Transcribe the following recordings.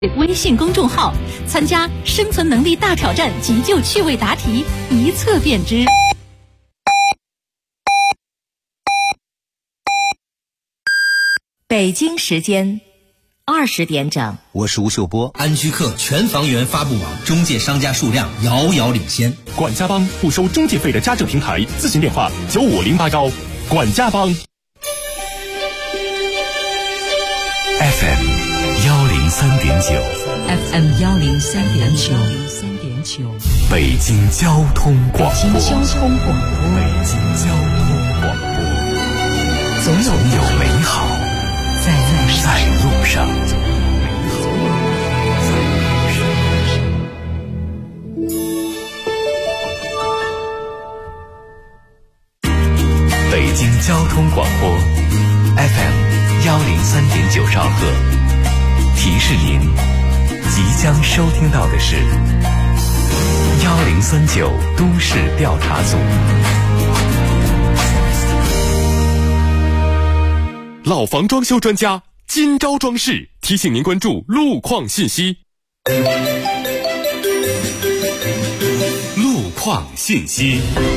微信公众号，参加生存能力大挑战急救趣味答题，一测便知。北京时间20点整， 我是吴秀波。 安居客全房源发布网中介商家数量遥遥领先。 管家帮不收中介费的家政平台，咨询电话95081。管家帮。 FM 103.9， 北京交通广播。总有美好在路上。北京交通广播 FM 103.9兆赫，提示您即将收听到的是1039都市调查组。老房装修专家今朝装饰提醒您关注路况信息。路况信息。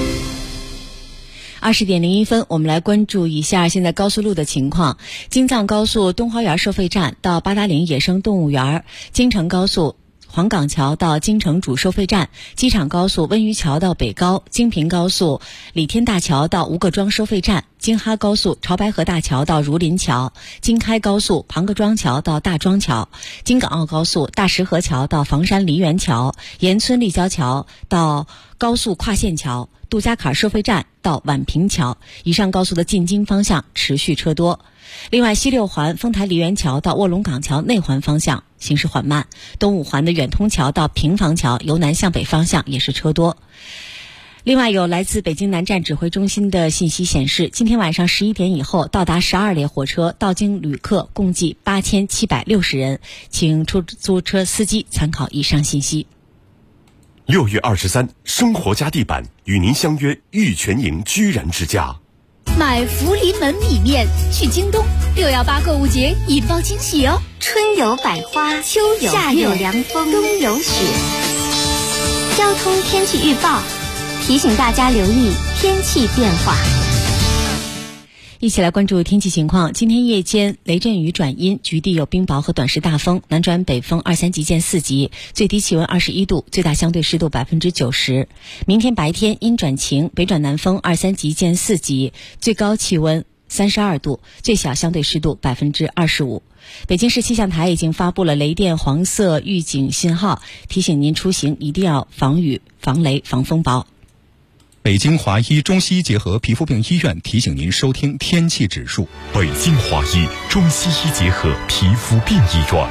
20点01分，我们来关注一下现在高速路的情况。京藏高速东花园收费站到八达岭野生动物园，京承高速黄岗桥到京承主收费站，机场高速温榆桥到北高，京平高速李天大桥到吴各庄收费站，京哈高速潮白河大桥到儒林桥，京开高速庞各庄桥到大庄桥，京港澳高速大石河桥到房山梨园桥，盐村立交桥到高速跨线桥，杜家坎收费站到宛平桥。以上高速的进京方向持续车多。另外，西六环丰台梨园桥到卧龙岗桥内环方向行驶缓慢，东五环的远通桥到平房桥由南向北方向也是车多。另外，有来自北京南站指挥中心的信息显示，今天晚上11点以后到达12列火车到京旅客共计8760人，请出租车司机参考以上信息。 6月23，生活家地板与您相约玉泉营居然之家。 买福临门米面去京东，618购物节引爆惊喜哦！ 春有百花，秋有夏有凉风，冬有雪。交通天气预报提醒大家留意天气变化。 一起来关注天气情况。今天夜间雷阵雨转阴，局地有冰雹和短时大风，南转北风2、3级见4级，最低气温21度，最大相对湿度90%。明天白天阴转晴，北转南风2、3级见4级，最高气温32度，最小相对湿度25%。北京市气象台已经发布了雷电黄色预警信号，提醒您出行一定要防雨、防雷、防风雹。 北京华医中西医结合皮肤病医院提醒您收听天气指数。 北京华医中西医结合皮肤病医院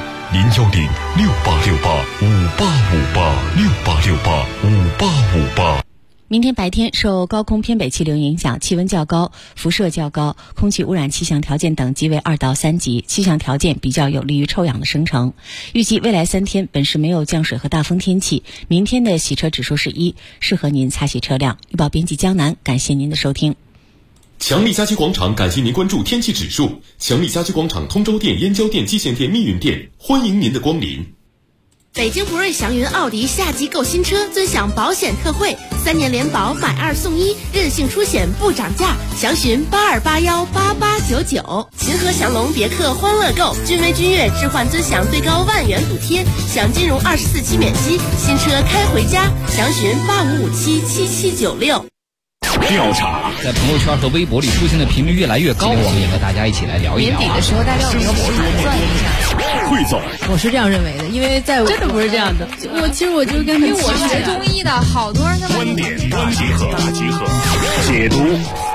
，0106868585858，6885858。 明天白天受高空偏北气流影响，气温较高，辐射较高，空气污染气象条件等级为2到3级，气象条件比较有利于臭氧的生成。预计未来3天本市没有降水和大风天气，明天的洗车指数是1，适合您擦洗车辆。预报编辑江南，感谢您的收听。 强力家居广场感谢您关注天气指数。强力家居广场通州店、燕郊店、蓟县店、密云店，欢迎您的光临。 北京福瑞祥云奥迪夏季购新车尊享保险特惠，3年联保买2送1，任性出险不涨价，详询82818899。秦河祥龙别克欢乐购，君威君越置换尊享最高10000元补贴，享金融24期免息，新车开回家，详询85577796。 调查在朋友圈和微博里出现的频率越来越高，我们也和大家一起来聊一聊。 年底的时候，大家有没有盘算一下？ 汇总， 我是这样认为的，因为在真的不是这样的。我其实就跟因为我是学中医的，好多人他们观点大集合，解读。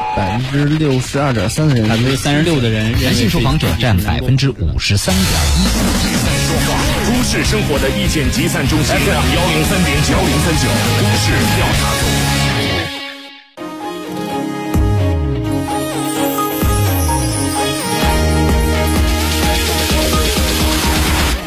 62.3%的人 ，36%的人，人性受访者占53.1%。 都市生活的意见集散中心 FM 103.9，都市调查组。 又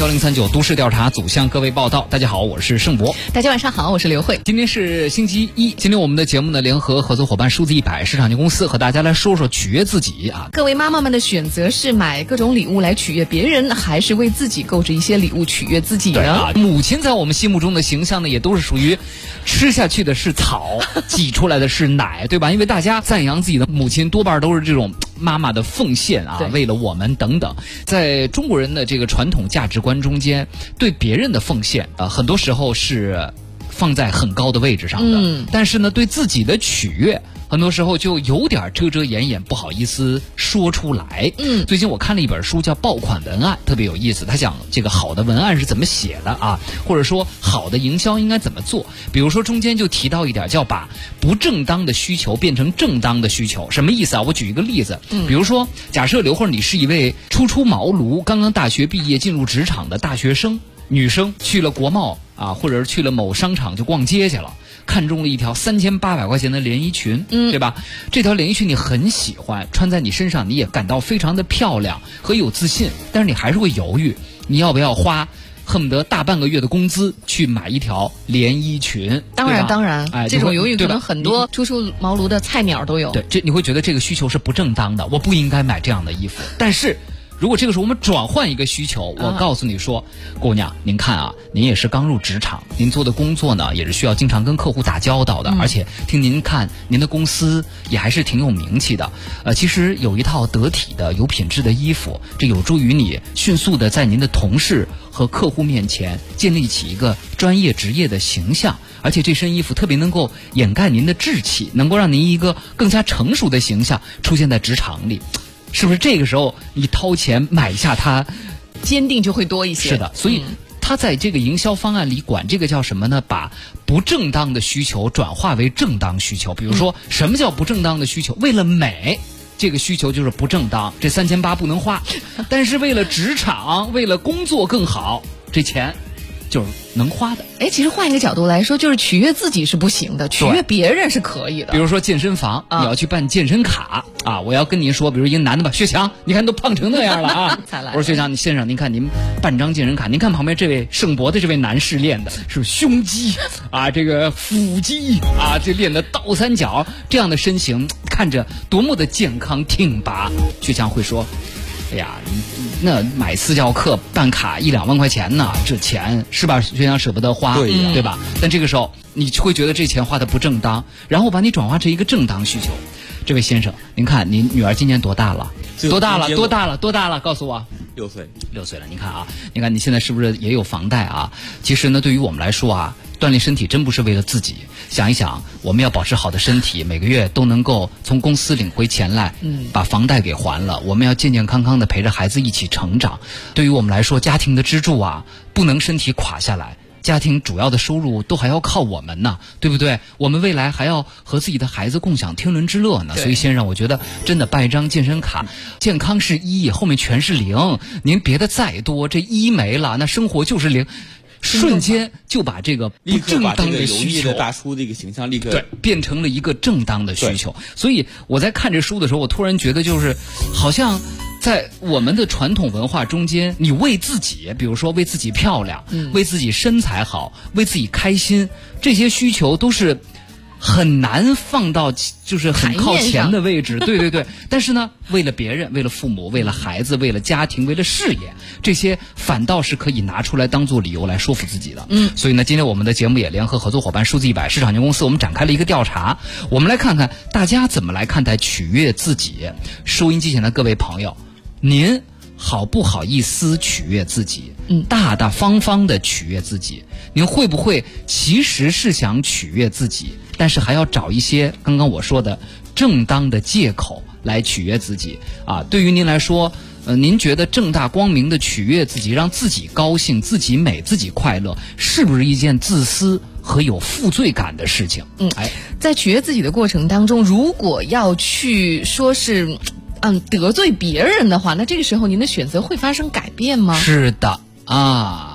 1039都市调查组向各位报道。大家好，我是盛博。 大家晚上好，我是刘慧。 今天是星期一，今天我们的节目呢，联合合作伙伴数字100市场有限公司和大家来说说取悦自己啊。 各位妈妈们的选择是买各种礼物来取悦别人，还是为自己购置一些礼物取悦自己呢？ 对啊，母亲在我们心目中的形象呢，也都是属于吃下去的是草，挤出来的是奶，对吧？因为大家赞扬自己的母亲，多半都是这种妈妈的奉献啊，为了我们等等。在中国人的这个传统价值观中间，对别人的奉献很多时候是放在很高的位置上的，但是呢，对自己的取悦很多时候就有点遮遮掩掩，不好意思说出来。最近我看了一本书叫《爆款文案》，特别有意思。他讲这个好的文案是怎么写的啊，或者说好的营销应该怎么做。比如说中间就提到一点，叫把不正当的需求变成正当的需求。什么意思啊？我举一个例子，比如说假设刘慧你是一位初出茅庐、刚刚大学毕业进入职场的大学生，女生去了国贸啊，或者是去了某商场就逛街去了。看中了一条3800块钱的连衣裙，对吧？这条连衣裙你很喜欢，穿在你身上你也感到非常的漂亮和有自信，但是你还是会犹豫，你要不要花恨不得大半个月的工资去买一条连衣裙？ 当然，哎，这种犹豫可能很多初出茅庐的菜鸟都有。 对，这你会觉得这个需求是不正当的，我不应该买这样的衣服。但是如果这个时候我们转换一个需求，我告诉你说，姑娘，您看啊，您也是刚入职场，您做的工作呢也是需要经常跟客户打交道的，而且听您看您的公司也还是挺有名气的。其实有一套得体的有品质的衣服，这有助于你迅速的在您的同事和客户面前建立起一个专业职业的形象，而且这身衣服特别能够掩盖您的稚气，能够让您一个更加成熟的形象出现在职场里。是不是这个时候你掏钱买下它， 坚定就会多一些？ 是的，所以他在这个营销方案里管这个叫什么呢？把不正当的需求转化为正当需求。比如说，什么叫不正当的需求？为了美，这个需求就是不正当，这3800不能花。但是为了职场，为了工作更好，这钱就是能花的。 其实换一个角度来说，就是取悦自己是不行的，取悦别人是可以的。 比如说健身房，你要去办健身卡啊，我要跟您说，比如一个男的吧，薛强，你看都胖成那样了啊！我说薛强，先生，您看您办张健身卡，您看旁边这位盛博的这位男士练的是胸肌啊，这个腹肌啊，这练的倒三角，这样的身形看着多么的健康挺拔。薛强会说，哎呀，那买私教课办卡1-2万块钱呢，这钱是吧？学长舍不得花，对吧？但这个时候你会觉得这钱花的不正当，然后把你转化成一个正当需求。这位先生，您看您女儿今年多大了？多大了？告诉我。6岁了。您看啊，你看你现在是不是也有房贷啊？其实呢，对于我们来说啊，锻炼身体真不是为了自己。想一想，我们要保持好的身体，每个月都能够从公司领回钱来，把房贷给还了。我们要健健康康的陪着孩子一起成长。对于我们来说，家庭的支柱啊，不能身体垮下来。家庭主要的收入都还要靠我们呢，对不对？我们未来还要和自己的孩子共享天伦之乐呢。所以先生，我觉得真的办一张健身卡，健康是1，后面全是0。您别的再多，这1没了，那生活就是0。瞬间就把这个不正当的需求， 大叔这个形象立刻对变成了一个正当的需求。所以我在看这书的时候，我突然觉得就是好像在我们的传统文化中间，你为自己，比如说为自己漂亮，为自己身材好，为自己开心，这些需求都是很难放到就是很靠前的位置，对。但是呢，为了别人，为了父母，为了孩子，为了家庭，为了事业，这些反倒是可以拿出来当做理由来说服自己的。所以呢，今天我们的节目也联合合作伙伴数字100市场有限公司，我们展开了一个调查，我们来看看大家怎么来看待取悦自己。收音机前的各位朋友，您好不好意思取悦自己？大大方方的取悦自己。您会不会其实是想取悦自己，但是还要找一些刚刚我说的正当的借口来取悦自己啊？对于您来说，您觉得正大光明的取悦自己，让自己高兴、自己美、自己快乐，是不是一件自私和有负罪感的事情？ 在取悦自己的过程当中，如果要去说是得罪别人的话，那这个时候您的选择会发生改变吗？ 是的啊。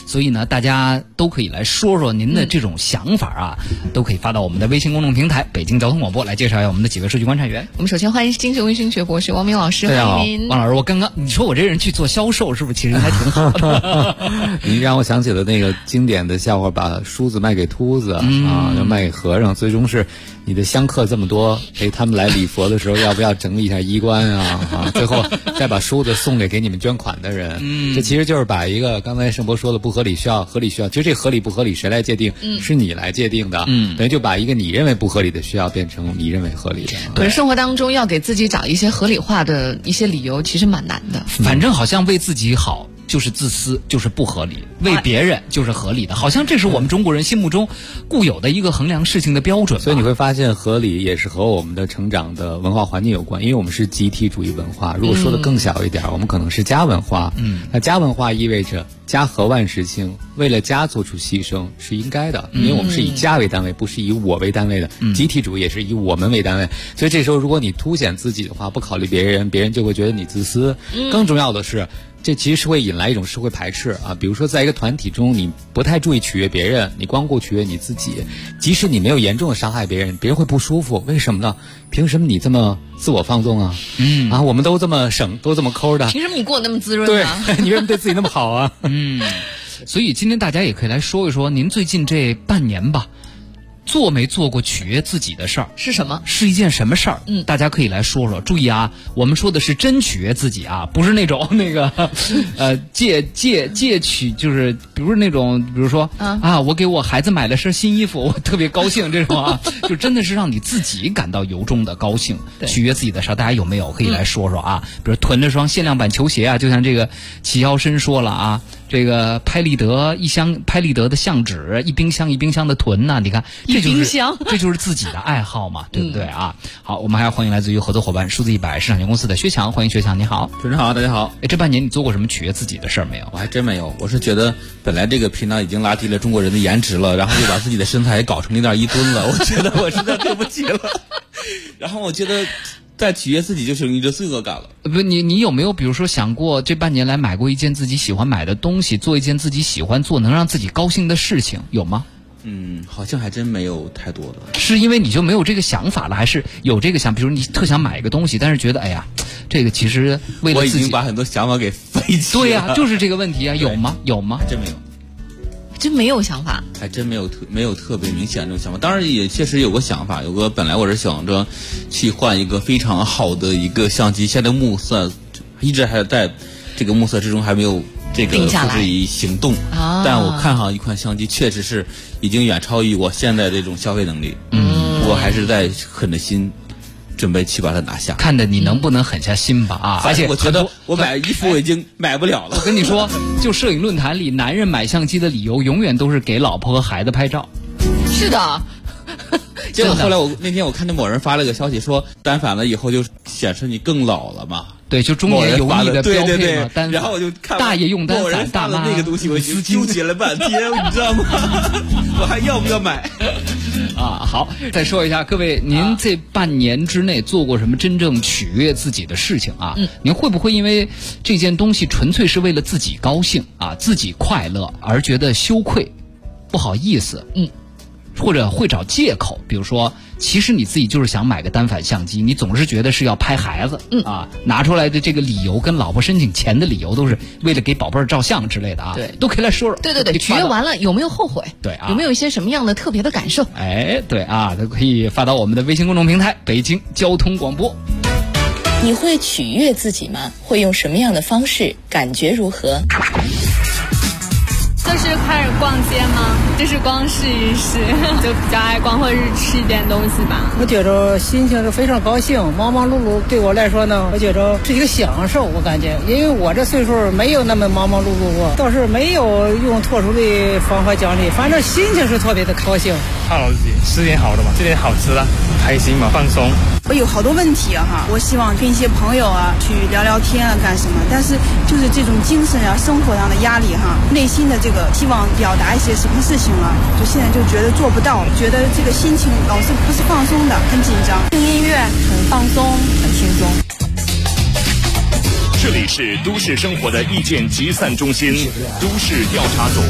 所以呢，大家都可以来说说您的这种想法啊，都可以发到我们的微信公众平台北京交通广播，来介绍一下我们的几位数据观察员。 我们首先欢迎精神卫生学博士王明老师。 大家好， 欢迎您。 王老师，我刚刚你说我这人去做销售，是不是其实还挺好的？ 你让我想起了那个经典的笑话，把梳子卖给秃子啊，要卖给和尚，最终是你的香客这么多，他们来礼佛的时候要不要整理一下衣冠啊？最后再把梳子送给你们捐款的人。这其实就是把一个刚才盛博说的不合理需要合理需要，其实这合理不合理谁来界定？是你来界定的。等于就把一个你认为不合理的需要变成你认为合理的。 可是生活当中要给自己找一些合理化的一些理由，其实蛮难的。 反正好像为自己好就是自私，就是不合理；为别人就是合理的，好像这是我们中国人心目中固有的一个衡量事情的标准。 所以你会发现，合理也是和我们的成长的文化环境有关，因为我们是集体主义文化。如果说的更小一点，我们可能是家文化。那家文化意味着家和万事兴，为了家做出牺牲是应该的，因为我们是以家为单位，不是以我为单位的。集体主义也是以我们为单位，所以这时候如果你凸显自己的话，不考虑别人，别人就会觉得你自私。更重要的是，这其实是会引来一种社会排斥啊。比如说在一个团体中，你不太注意取悦别人，你光顾取悦你自己，即使你没有严重的伤害别人，别人会不舒服。为什么呢？凭什么你这么自我放纵啊？我们都这么省，都这么抠的， 凭什么你过得那么滋润啊？ 对，你为什么对自己那么好啊？ 所以今天大家也可以来说一说，您最近这半年吧，做没做过取悦自己的事儿？ 是什么？ 是一件什么事儿？大家可以来说说。注意啊，我们说的是真取悦自己啊，不是那种那个借取，就是比如那种，比如说我给我孩子买了身新衣服，我特别高兴这种啊，就真的是让你自己感到由衷的高兴，取悦自己的事儿，大家有没有可以来说说啊？比如囤了双限量版球鞋啊，就像这个齐腰深说了啊。这个拍立得的相纸，一冰箱的囤呐，你看，这就是自己的爱好嘛，对不对啊？好，我们还要欢迎来自于合作伙伴数字100市场有限公司的薛强，欢迎薛强，你好。 主持人好，大家好。 这半年你做过什么取悦自己的事儿没有？ 我还真没有，我是觉得本来这个频道已经拉低了中国人的颜值了，然后就把自己的身材也搞成1.1吨了，我觉得我实在对不起了。然后我觉得再取悦自己就是你的罪恶感了。 不，你有没有比如说想过这半年来买过一件自己喜欢买的东西，做一件自己喜欢做能让自己高兴的事情，有吗？ 好像还真没有太多的。 是因为你就没有这个想法了，还是有这个想？比如你特想买一个东西，但是觉得哎呀，这个其实为了自己， 我已经把很多想法给废弃了。 对呀，就是这个问题啊，有吗？有吗？ 真没有。 真没有想法， 还真没有特别明显这种想法。当然也确实有个想法，本来我是想着去换一个非常好的一个相机，现在目测一直还在这个目测之中，还没有这个付之于行动。但我看上一款相机，确实是已经远超于我现在这种消费能力。我还是在狠着心准备去把它拿下， 看的你能不能狠下心吧啊！ 而且我觉得我买衣服我已经买不了了。 我跟你说，就摄影论坛里，男人买相机的理由永远都是给老婆和孩子拍照。 是的。 结果后来那天我看见某人发了个消息说，单反了以后就显示你更老了嘛。 对，就中年油腻的标配嘛。 对，然后我就看大爷用单反， 大妈那个东西，我就纠结了半天，你知道吗？我还要不要买？ 好，再说一下，各位，您这半年之内做过什么真正取悦自己的事情啊？您会不会因为这件东西纯粹是为了自己高兴啊，自己快乐而觉得羞愧、不好意思？或者会找借口，比如说，其实你自己就是想买个单反相机，你总是觉得是要拍孩子，拿出来的这个理由跟老婆申请钱的理由都是为了给宝贝儿照相之类的啊， 对， 都可以来说说。 对，取悦完了有没有后悔？ 对啊， 有没有一些什么样的特别的感受？ 对啊，都可以发到我们的微信公众平台北京交通广播。 你会取悦自己吗？会用什么样的方式？感觉如何？ 就是开始逛街吗？就是光试一试，就比较爱逛，或者是吃一点东西吧。 我觉着心情是非常高兴，忙忙碌碌对我来说呢，我觉着是一个享受。我感觉，因为我这岁数没有那么忙忙碌碌过，倒是没有用特殊的方法奖励，反正心情是特别的高兴。 犒劳自己，吃点好的嘛，吃点好吃的，开心嘛，放松。 我有好多问题哈，我希望跟一些朋友去聊聊天干什么，但是就是这种精神生活上的压力内心的这个希望表达一些什么事情就现在就觉得做不到，觉得这个心情老是不是放松的，很紧张。听音乐很放松，很轻松。 这里是都市生活的意见集散中心，都市调查组。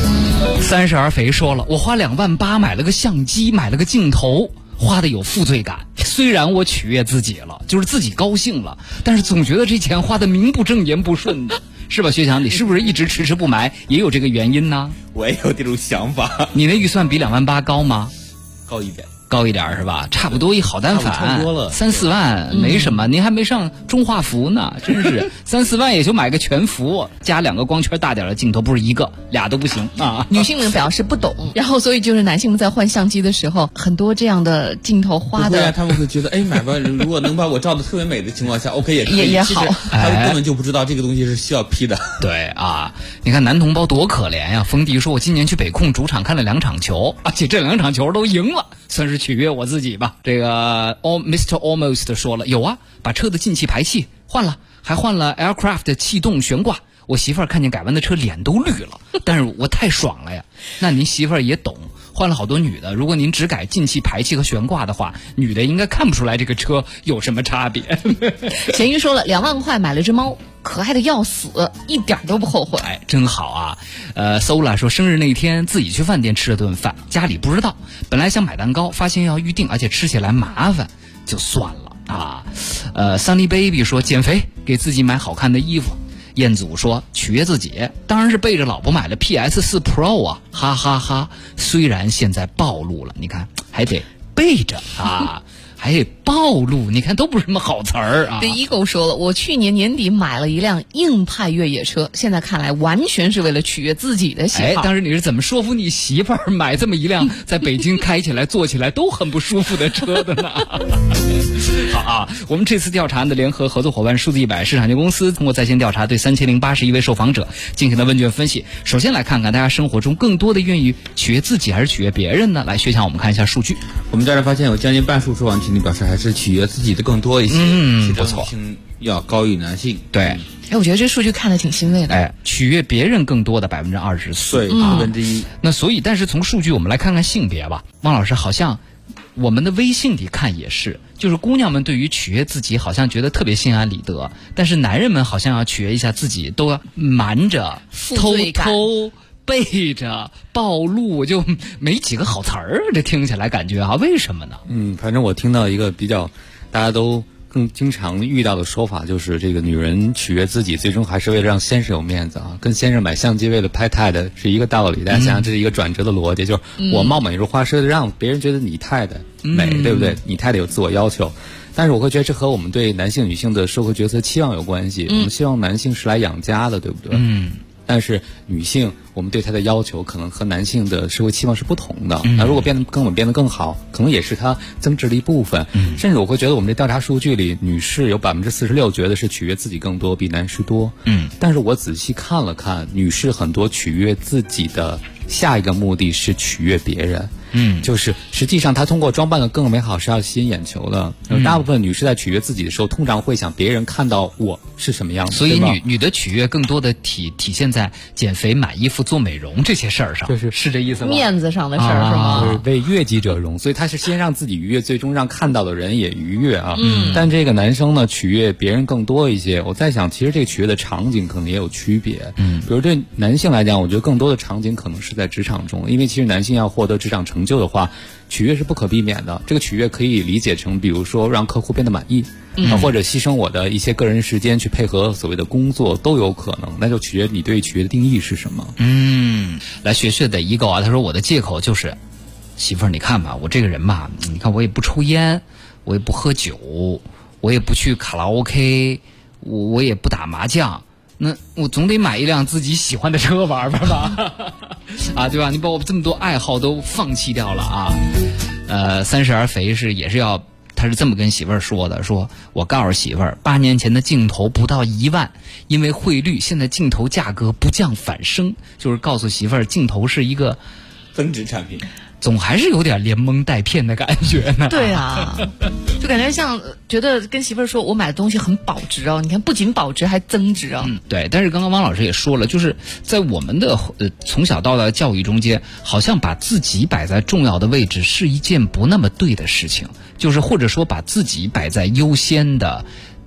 30而肥说了，我花2.8万买了个相机，买了个镜头，花的有负罪感。虽然我取悦自己了，就是自己高兴了，但是总觉得这钱花的名不正言不顺的，是吧？薛强，你是不是一直迟迟不买，也有这个原因呢？ 我也有这种想法。 你的预算比2.8万高吗？ 高一点。 高一点是吧？差不多一好单反， 差不多了 3-4万没什么，您还没上中画幅呢，真是3-4万也就买个全幅，加2个光圈大点的镜头，不是1个，2都不行啊。 女性们表示不懂，然后所以就是男性们在换相机的时候，很多这样的镜头花的， 他们会觉得，哎，买吧，如果能把我照的特别美的情况下 ，OK 也可以， 也好。 他们根本就不知道这个东西是需要 P 的。 对啊，你看男同胞多可怜呀！冯迪说，我今年去北控主场看了2场球，而且这2场球都赢了，算是取悦我自己吧。这个 Mr. Almost 说了，有啊，把车的进气排气换了，还换了 Aircraft 的气动悬挂。我媳妇儿看见改完的车脸都绿了，但是我太爽了呀。那您媳妇儿也懂，换了好多女的，如果您只改进气排气和悬挂的话，女的应该看不出来这个车有什么差别。 咸鱼说了，2万块买了只猫，可爱的要死，一点都不后悔。 哎，真好啊。Sola 说，生日那天自己去饭店吃了顿饭，家里不知道，本来想买蛋糕，发现要预定，而且吃起来麻烦，就算了啊。Sunny Baby 说，减肥，给自己买好看的衣服。彦祖说，取悦自己，当然是背着老婆买了 PS4 Pro 啊，哈哈哈。虽然现在暴露了，你看还得背着啊。还得暴露，你看都不是什么好词儿啊。 对，Ego 说了，我去年年底买了一辆硬派越野车，现在看来完全是为了取悦自己的喜好。 当时你是怎么说服你媳妇儿买这么一辆在北京开起来坐起来都很不舒服的车的呢？好啊，我们这次调查的联合合作伙伴数字100市场有限公司通过在线调查对3081位受访者进行了问卷分析。首先来看看大家生活中更多的愿意取悦自己还是取悦别人呢？来，薛强，我们看一下数据。 我们调查发现有将近半数受访群体表示还是取悦自己的更多一些， 不错， 女性要高于男性。 对， 哎，我觉得这数据看得挺欣慰的。 哎，取悦别人更多的24%， 对，1/4。 那所以，但是从数据我们来看看性别吧。汪老师，好像我们的微信里看也是，就是姑娘们对于取悦自己好像觉得特别心安理得，但是男人们好像要取悦一下自己，都要瞒着、偷偷。背着暴露，就没几个好词儿，这听起来感觉啊，为什么呢？ 反正我听到一个比较大家都更经常遇到的说法，就是这个女人取悦自己，最终还是为了让先生有面子啊。跟先生买相机为了拍太太是一个道理，大家想想这是一个转折的逻辑，就是我貌美如花是让别人觉得你太太美，对不对？你太太有自我要求。但是我会觉得这和我们对男性女性的社会角色期望有关系。我们希望男性是来养家的，对不对？但是女性，我们对她的要求可能和男性的社会期望是不同的。那如果跟我们变得更好，可能也是她增值的一部分。甚至我会觉得我们这调查数据里，女士有46%觉得是取悦自己更多，比男士多。但是我仔细看了看，女士很多取悦自己的下一个目的是取悦别人。就是实际上她通过装扮的更美好是要吸引眼球的。大部分女士在取悦自己的时候，通常会想别人看到我是什么样子。 所以女的取悦更多的体现在减肥、买衣服、做美容这些事儿上，是这意思吗？ 面子上的事儿是吗？ 为悦己者容，所以她是先让自己愉悦，最终让看到的人也愉悦啊。但这个男生呢，取悦别人更多一些。我在想，其实这个取悦的场景可能也有区别。比如对男性来讲，我觉得更多的场景可能是在职场中，因为其实男性要获得职场成就的话，取悦是不可避免的。这个取悦可以理解成，比如说让客户变得满意，或者牺牲我的一些个人时间去配合所谓的工作都有可能。那就取悦你对取悦的定义是什么。 来学的一个啊，他说我的借口就是媳妇儿，你看吧，我这个人吧，你看我也不抽烟，我也不喝酒，我也不去卡拉 OK， 我也不打麻将，那我总得买一辆自己喜欢的车玩玩吧啊，对吧？你把我这么多爱好都放弃掉了啊。30而肥也是要，他是这么跟媳妇儿说的，说我告诉媳妇儿，8年前的镜头不到1万，因为汇率，现在镜头价格不降反升，就是告诉媳妇儿镜头是一个增值产品。 总还是有点连蒙带骗的感觉呢。 对啊，就感觉像觉得跟媳妇儿说我买的东西很保值哦，你看不仅保值还增值哦。 对。但是刚刚汪老师也说了，就是在我们的从小到大的教育中间，好像把自己摆在重要的位置是一件不那么对的事情，就是或者说把自己摆在优先的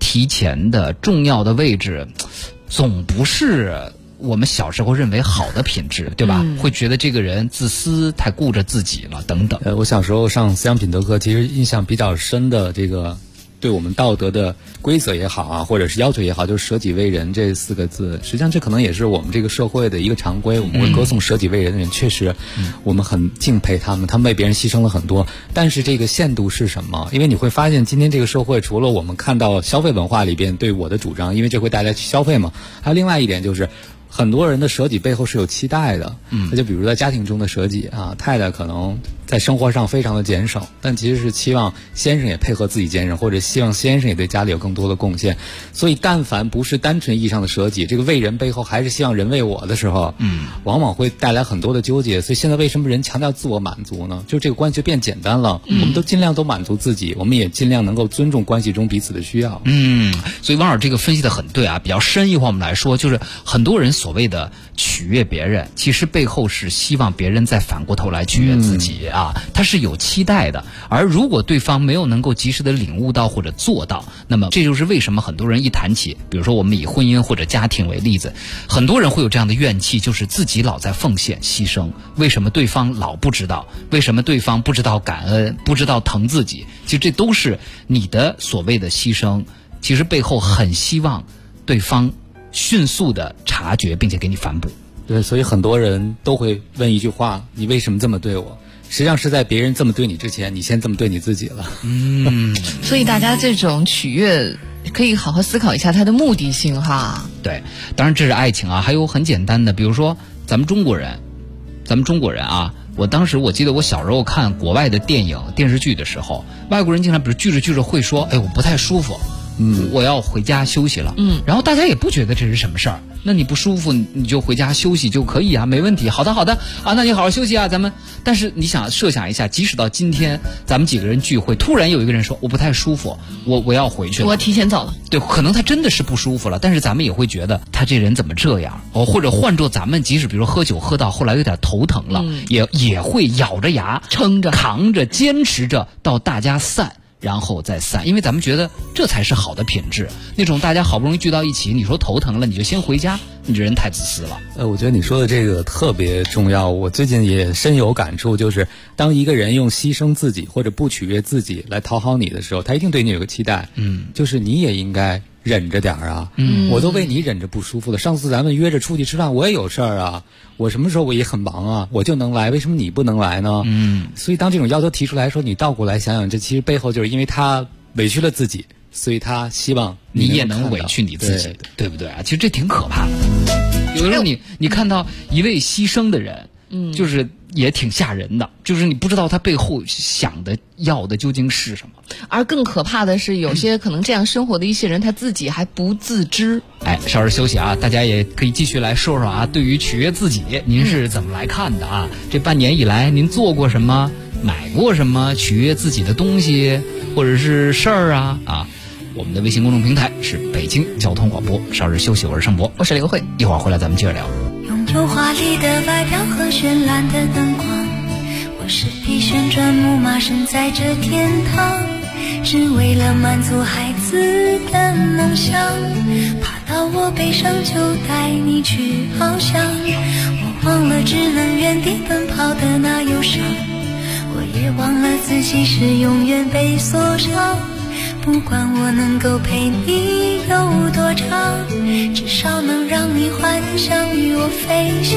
提前的重要的位置，总不是我们小时候认为好的品质，对吧？会觉得这个人自私，太顾着自己了，等等。 我小时候上思想品德课，其实印象比较深的这个对我们道德的规则也好啊，或者是要求也好，就是舍己为人这4个字。实际上这可能也是我们这个社会的一个常规，我们会歌颂舍己为人的人，确实我们很敬佩他们，他们为别人牺牲了很多。但是这个限度是什么？因为你会发现今天这个社会，除了我们看到消费文化里边对我的主张，因为这会带来去消费嘛，还有另外一点就是很多人的舍己背后是有期待的。那就比如在家庭中的舍己啊，太太可能在生活上非常的节省，但其实是期望先生也配合自己节省，或者希望先生也对家里有更多的贡献。所以但凡不是单纯意义上的舍己，这个为人背后还是希望人为我的时候，往往会带来很多的纠结。所以现在为什么人强调自我满足呢？就这个关系就变简单了，我们都尽量都满足自己，我们也尽量能够尊重关系中彼此的需要。 所以王老师这个分析的很对啊，比较深一话我们来说，就是很多人所谓的取悦别人，其实背后是希望别人再反过头来取悦自己啊，他是有期待的。而如果对方没有能够及时的领悟到或者做到，那么这就是为什么很多人一谈起，比如说我们以婚姻或者家庭为例子，很多人会有这样的怨气，就是自己老在奉献牺牲，为什么对方老不知道？为什么对方不知道感恩，不知道疼自己？其实这都是你的所谓的牺牲，其实背后很希望对方迅速的察觉并且给你反哺。 对，所以很多人都会问一句话：你为什么这么对我？实际上是在别人这么对你之前，你先这么对你自己了。 所以大家这种取悦可以好好思考一下它的目的性哈。 对，当然这是爱情啊，还有很简单的，比如说咱们中国人啊，我记得我小时候看国外的电影电视剧的时候，外国人经常比如聚着会说，我不太舒服，我要回家休息了。然后大家也不觉得这是什么事儿，那你不舒服你就回家休息就可以啊，没问题。好的啊，那你好好休息啊，咱们。但是你设想一下，即使到今天咱们几个人聚会，突然有一个人说我不太舒服，我要回去了， 我提前走了。 对，可能他真的是不舒服了，但是咱们也会觉得他这人怎么这样或者换做咱们即使比如说喝酒喝到后来有点头疼了，也会咬着牙撑着扛着坚持着到大家散然后再散，因为咱们觉得这才是好的品质。那种大家好不容易聚到一起，你说头疼了你就先回家，你这人太自私了。 我觉得你说的这个特别重要，我最近也深有感触，就是当一个人用牺牲自己或者不取悦自己来讨好你的时候，他一定对你有个期待，就是你也应该忍着点啊，我都为你忍着不舒服了。上次咱们约着出去吃饭，我也有事儿啊，我什么时候我也很忙啊，我就能来，为什么你不能来呢？所以当这种要求提出来说，你倒过来想想，这其实背后就是因为他委屈了自己，所以他希望你也能委屈你自己，对不对啊？其实这挺可怕的。有的时候你看到一位牺牲的人，就是也挺吓人的，就是你不知道他背后想的要的究竟是什么。 而更可怕的是，有些可能这样生活的一些人，他自己还不自知。 稍事休息啊，大家也可以继续来说说啊，对于取悦自己，您是怎么来看的啊？这半年以来，您做过什么？买过什么取悦自己的东西，或者是事儿啊？我们的微信公众平台是北京交通广播。稍事休息，我是盛博， 我是刘慧， 一会儿回来咱们接着聊。 拥有华丽的外表和绚烂的灯光，我是匹旋转木马，身在这天堂，只为了满足孩子的梦想，爬到我背上就带你去翱翔，我忘了只能原地奔跑的那忧伤，我也忘了自己是永远被锁上，不管我能够陪你有多长，至少能让你幻想与我飞翔。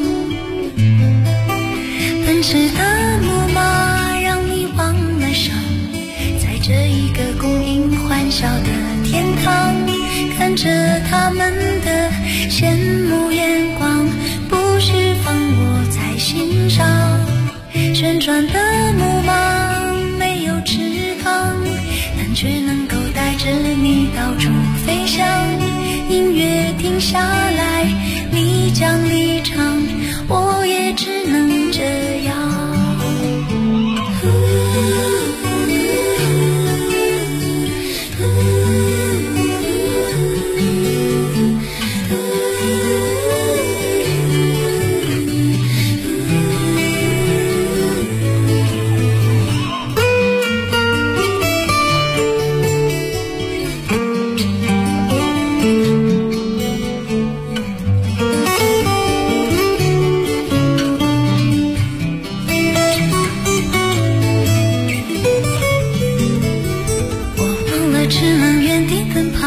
奔驰的木马让你忘了伤，在这一个供应欢笑的天堂，看着他们的羡慕眼光，不释放我在心上。旋转的木马没有翅膀，但却能够带着你到处飞翔。音乐停下来，你将离场，我也只能这样。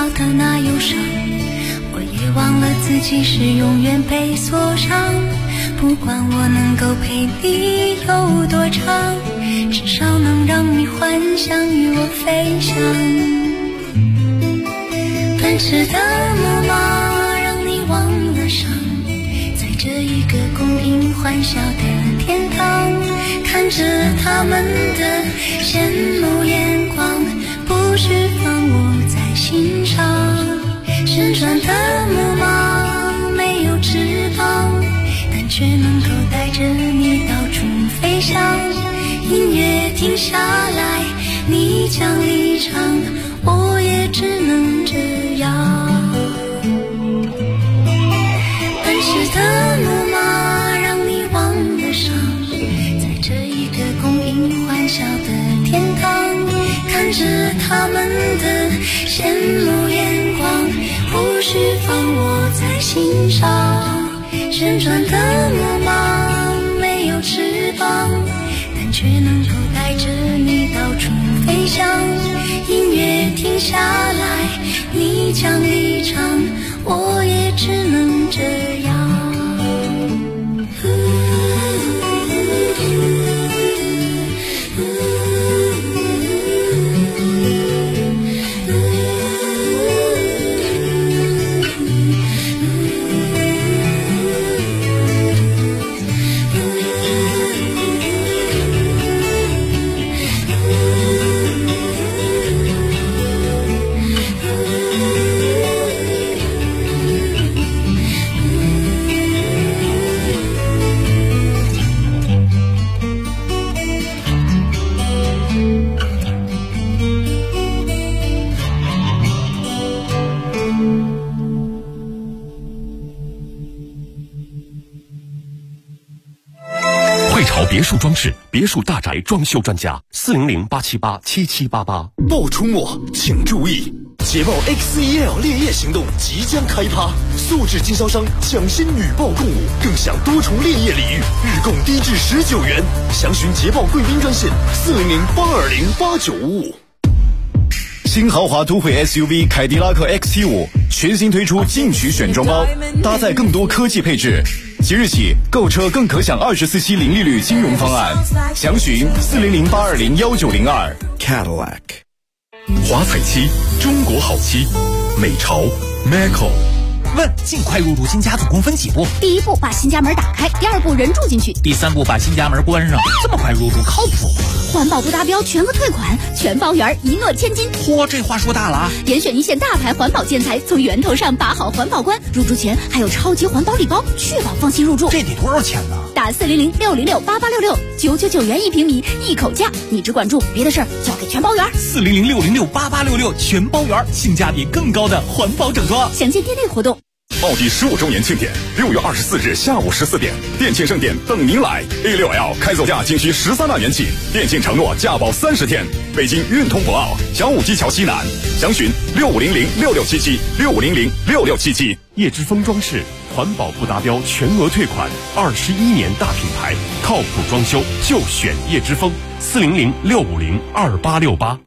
的那忧伤，我也忘了自己是永远被锁上。不管我能够陪你有多长，至少能让你幻想与我飞翔。奔驰的木马让你忘了伤，在这一个供应欢笑的天堂，看着他们的羡慕眼光，不需放我在心上。旋转的木马没有翅膀，但却能够带着你到处飞翔。音乐停下来，你将离场，我也只能这样。奔驰的木马让你忘了伤，在这一个供应欢笑的天堂，看着他们的羡慕眼光，不需放我在心上。旋转的木马没有翅膀，但却能够带着你到处飞翔。音乐停下来，你将离场，我也只能这样。 别墅装饰，别墅大宅装修专家，400-878-7788。 暴出没，请注意！捷豹 X1L 烈焰行动即将开趴，素质经销商抢先女豹共舞，更享多重烈焰礼遇，日供低至19元。详询捷豹贵宾专线400-820-8955。新豪华都会 SUV 凯迪拉克 XT5 全新推出进取选装包，搭载更多科技配置。即日起购车更可享24期零利率金融方案，详询400-820-1902。 Cadillac 华彩漆，中国好漆，美潮 Macau。 问尽快入住新家总共分几步？ 第一步把新家门打开，第二步人住进去， 第三步把新家门关上。这么快入住靠谱吗？ 环保不达标全额退款，全包圆一诺千金。 嚯，这话说大了啊！ 严选一线大牌环保建材，从源头上把好环保关。入住前还有超级环保礼包，确保放心入住。 这得多少钱呢？ 打400-606-8866，99元1平米，一口价。你只管住，别的事儿交给全包圆。 400-606-8866，全包圆，性价比更高的环保整装。 详见店内活动。 奥迪15周年庆典，6月24日下午14点，店庆盛典等您来。A6L 开走价仅需13万元起，店庆承诺价保30天。北京运通博奥小武基桥西南，详询6500-6677，6500-6677。 叶之峰装饰，环保不达标全额退款，21年大品牌，靠谱装修就选叶之峰。400-650-2868。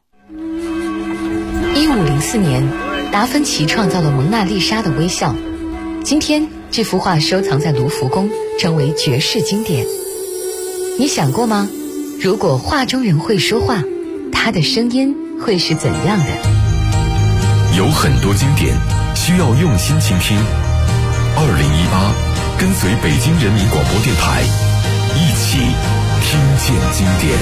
1504年，达芬奇创造了蒙娜丽莎的微笑。今天，这幅画收藏在卢浮宫，成为绝世经典。你想过吗？如果画中人会说话，他的声音会是怎样的？ 有很多经典需要用心倾听。2018，跟随北京人民广播电台，一起听见经典。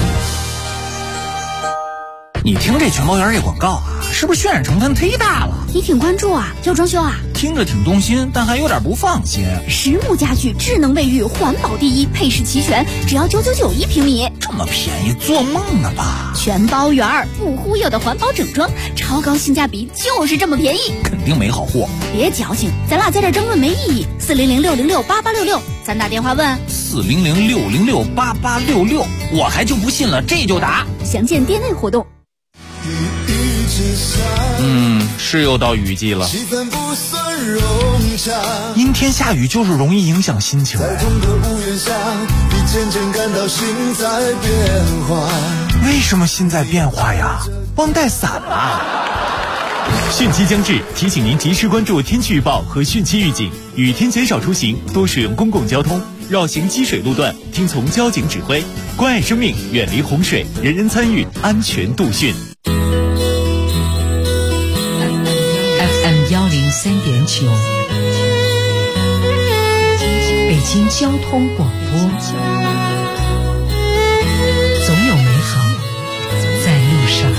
你听这全包圆这广告啊，是不是渲染成分忒大了？ 你挺关注啊，要装修啊？ 听着挺动心，但还有点不放心。 实木家具，智能卫浴，环保第一，配饰齐全，只要9991平米。 这么便宜，做梦呢吧？ 全包圆，不忽悠的环保整装，超高性价比，就是这么便宜。 肯定没好货。 别矫情，咱俩在这争论没意义。400-606-8866，咱打电话问。 400-606-8866，我还就不信了，这就打。 详见店内活动。 是又到雨季了，阴天下雨就是容易影响心情。为什么心在变化呀？忘带伞了。 汛期将至，提醒您及时关注天气预报和汛期预警，雨天减少出行，多使用公共交通，绕行积水路段，听从交警指挥，关爱生命，远离洪水，人人参与，安全度汛。 FM 103.9，北京交通广播，总有美好在路上。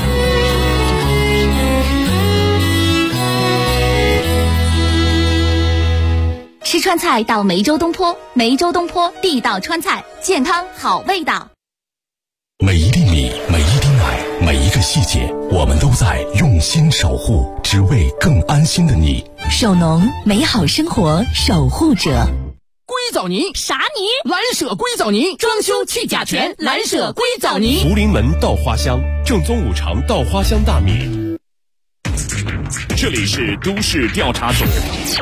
吃川菜到梅州东坡，梅州东坡地道川菜，健康好味道。 每一粒米，每一滴奶，每一个细节，我们都在用心守护，只为更安心的你。 首农，美好生活守护者。 硅藻泥啥泥？ 蓝舍硅藻泥，装修去甲醛，蓝舍硅藻泥。 福临门稻花香，正宗五常稻花香大米。这里是都市调查组。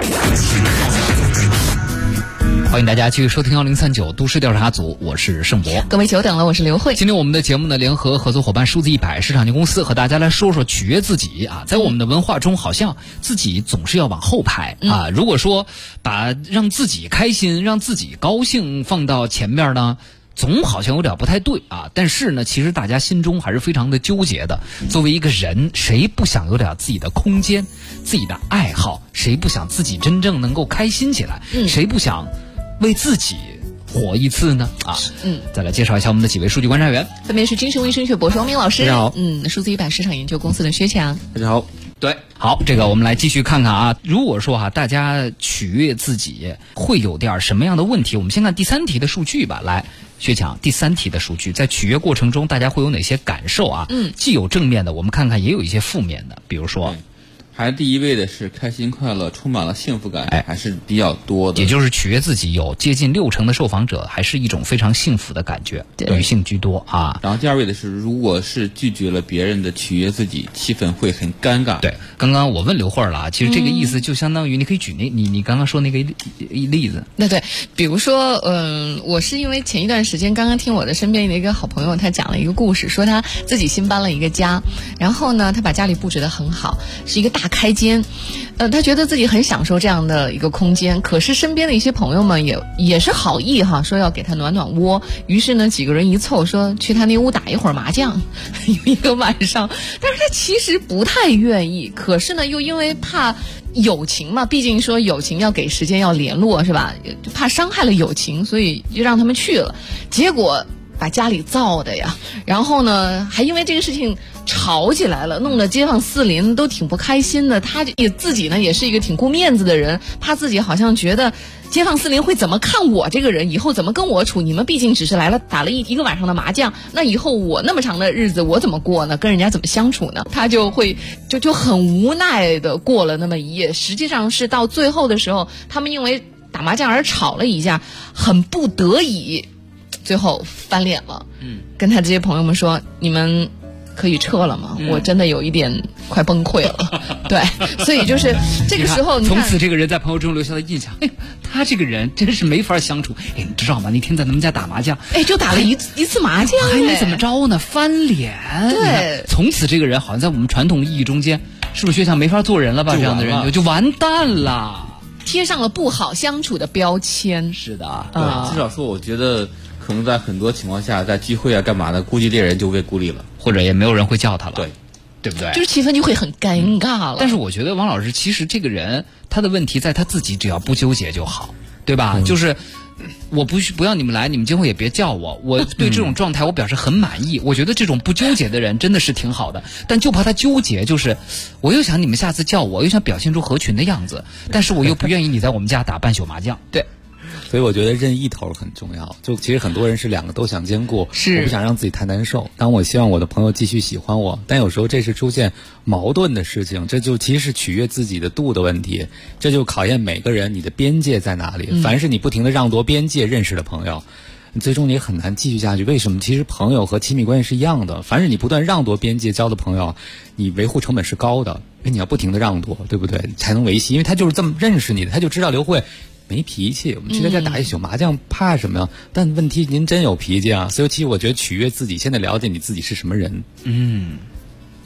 欢迎大家继续收听1039都市调查组，我是盛博。 各位久等了，我是刘慧。 今天我们的节目呢，联合合作伙伴数字100市场营公司和大家来说说取悦自己啊。在我们的文化中，好像自己总是要往后排啊。如果说把让自己开心、让自己高兴放到前面呢，总好像有点不太对啊。但是呢，其实大家心中还是非常的纠结的。作为一个人，谁不想有点自己的空间、自己的爱好？谁不想自己真正能够开心起来？谁不想为自己活一次呢？再来介绍一下我们的几位数据观察员， 分别是精神卫生学博士王明老师， 大家好。 数字100市场研究公司的薛强， 大家好。 对，好，这个我们来继续看看啊。如果说大家取悦自己会有点什么样的问题？我们先看第3题的数据吧。来，薛强，第3题的数据，在取悦过程中，大家会有哪些感受啊？既有正面的，我们看看也有一些负面的，比如说。 排第一位的是开心快乐，充满了幸福感，还是比较多的。 也就是取悦自己有接近60%的受访者，还是一种非常幸福的感觉，女性居多啊。 然后第2位的是，如果是拒绝了别人的取悦自己，气氛会很尴尬。 对，刚刚我问刘慧了啊，其实这个意思就相当于你可以举你刚刚说那个例子。 对，比如说，我是因为前一段时间刚刚听我的身边的一个好朋友，他讲了一个故事，说他自己新搬了一个家，然后呢，他把家里布置得很好，是一个大开间，他觉得自己很享受这样的一个空间，可是身边的一些朋友们也是好意哈，说要给他暖暖窝，于是呢几个人一凑说去他那屋打一会儿麻将，有一个晚上，但是他其实不太愿意，可是呢又因为怕友情嘛，毕竟说友情要给时间要联络是吧，就怕伤害了友情，所以就让他们去了，结果把家里造的呀，然后呢还因为这个事情吵起来了，弄得街坊四邻都挺不开心的。他也自己呢也是一个挺顾面子的人，怕自己好像觉得街坊四邻会怎么看我这个人，以后怎么跟我处，你们毕竟只是来了打了一个晚上的麻将，那以后我那么长的日子我怎么过呢，跟人家怎么相处呢？他就会就很无奈的过了那么一夜。实际上是到最后的时候，他们因为打麻将而吵了一架，很不得已最后翻脸了，跟他这些朋友们说，你们可以撤了吗？我真的有一点快崩溃了。对，所以就是这个时候， 从此这个人在朋友中留下了印象。他这个人真是没法相处。你知道吗？那天在他们家打麻将， 就打了一次麻将， 还能怎么着呢？翻脸。 对， 从此这个人好像在我们传统意义中间，是不是学长没法做人了吧？这样的人就完蛋了， 贴上了不好相处的标签。 是的， 至少说，我觉得可能在很多情况下，在聚会啊干嘛的，估计这人就被孤立了， 或者也没有人会叫他了。对不对？ 就是气氛就会很尴尬了。 但是我觉得王老师其实这个人他的问题在他自己，只要不纠结就好，对吧？就是我不要你们来，你们今后也别叫我。我对这种状态我表示很满意。我觉得这种不纠结的人真的是挺好的，但就怕他纠结，就是我又想你们下次叫我，又想表现出合群的样子，但是我又不愿意你在我们家打半宿麻将。 对。 所以我觉得认一头很重要，就其实很多人是2个都想兼顾，我不想让自己太难受，但我希望我的朋友继续喜欢我，但有时候这是出现矛盾的事情，这就其实是取悦自己的度的问题，这就考验每个人你的边界在哪里。凡是你不停的让夺边界认识的朋友，最终你很难继续下去。为什么？其实朋友和亲密关系是一样的，凡是你不断让夺边界交的朋友，你维护成本是高的，你要不停的让夺，对不对？才能维系，因为他就是这么认识你的，他就知道刘慧没脾气，我们去他家打一宿麻将怕什么呀？但问题您真有脾气啊！所以其实我觉得取悦自己，现在了解你自己是什么人。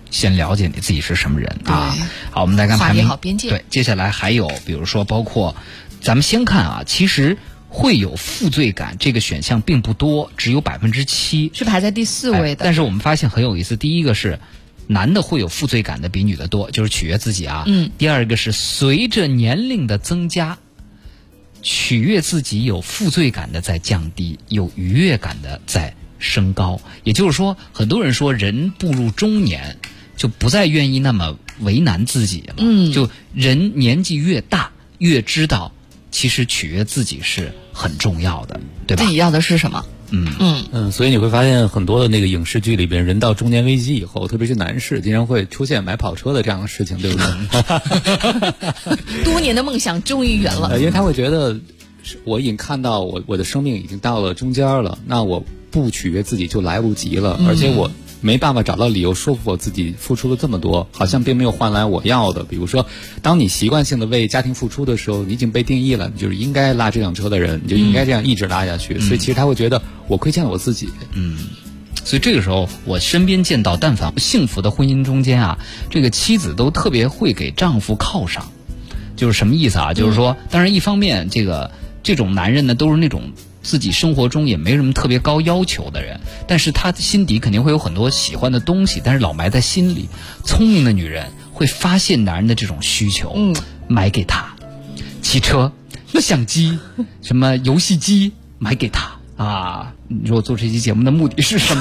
先了解你自己是什么人啊。好，我们再看排名， 划好边界。 对，接下来还有比如说包括，咱们先看啊，其实会有负罪感这个选项并不多，只有7%， 是排在第4位的。 但是我们发现很有意思，第一个是男的会有负罪感的比女的多，就是取悦自己啊。第二个是随着年龄的增加，取悦自己有负罪感的在降低，有愉悦感的在升高。也就是说，很多人说人步入中年就不再愿意那么为难自己了。就人年纪越大，越知道其实取悦自己是很重要的，对吧？ 自己要的是什么？ 所以你会发现很多的那个影视剧里边，人到中年危机以后，特别是男士，经常会出现买跑车的这样的事情，对不对？多年的梦想终于圆了。 因为他会觉得，我已经看到我的生命已经到了中间了，那我不取悦自己就来不及了，而且我没办法找到理由说服我自己付出了这么多，好像并没有换来我要的。比如说，当你习惯性的为家庭付出的时候，你已经被定义了，你就是应该拉这辆车的人，你就应该这样一直拉下去。所以其实他会觉得我亏欠了我自己。 所以这个时候，我身边见到，但凡幸福的婚姻中间啊，这个妻子都特别会给丈夫犒赏。就是什么意思啊？就是说，当然一方面，这种男人呢，都是那种自己生活中也没什么特别高要求的人，但是他心底肯定会有很多喜欢的东西，但是老埋在心里。聪明的女人会发现男人的这种需求，买给他汽车、相机、什么游戏机，买给他啊！你说我做这期节目的目的是什么？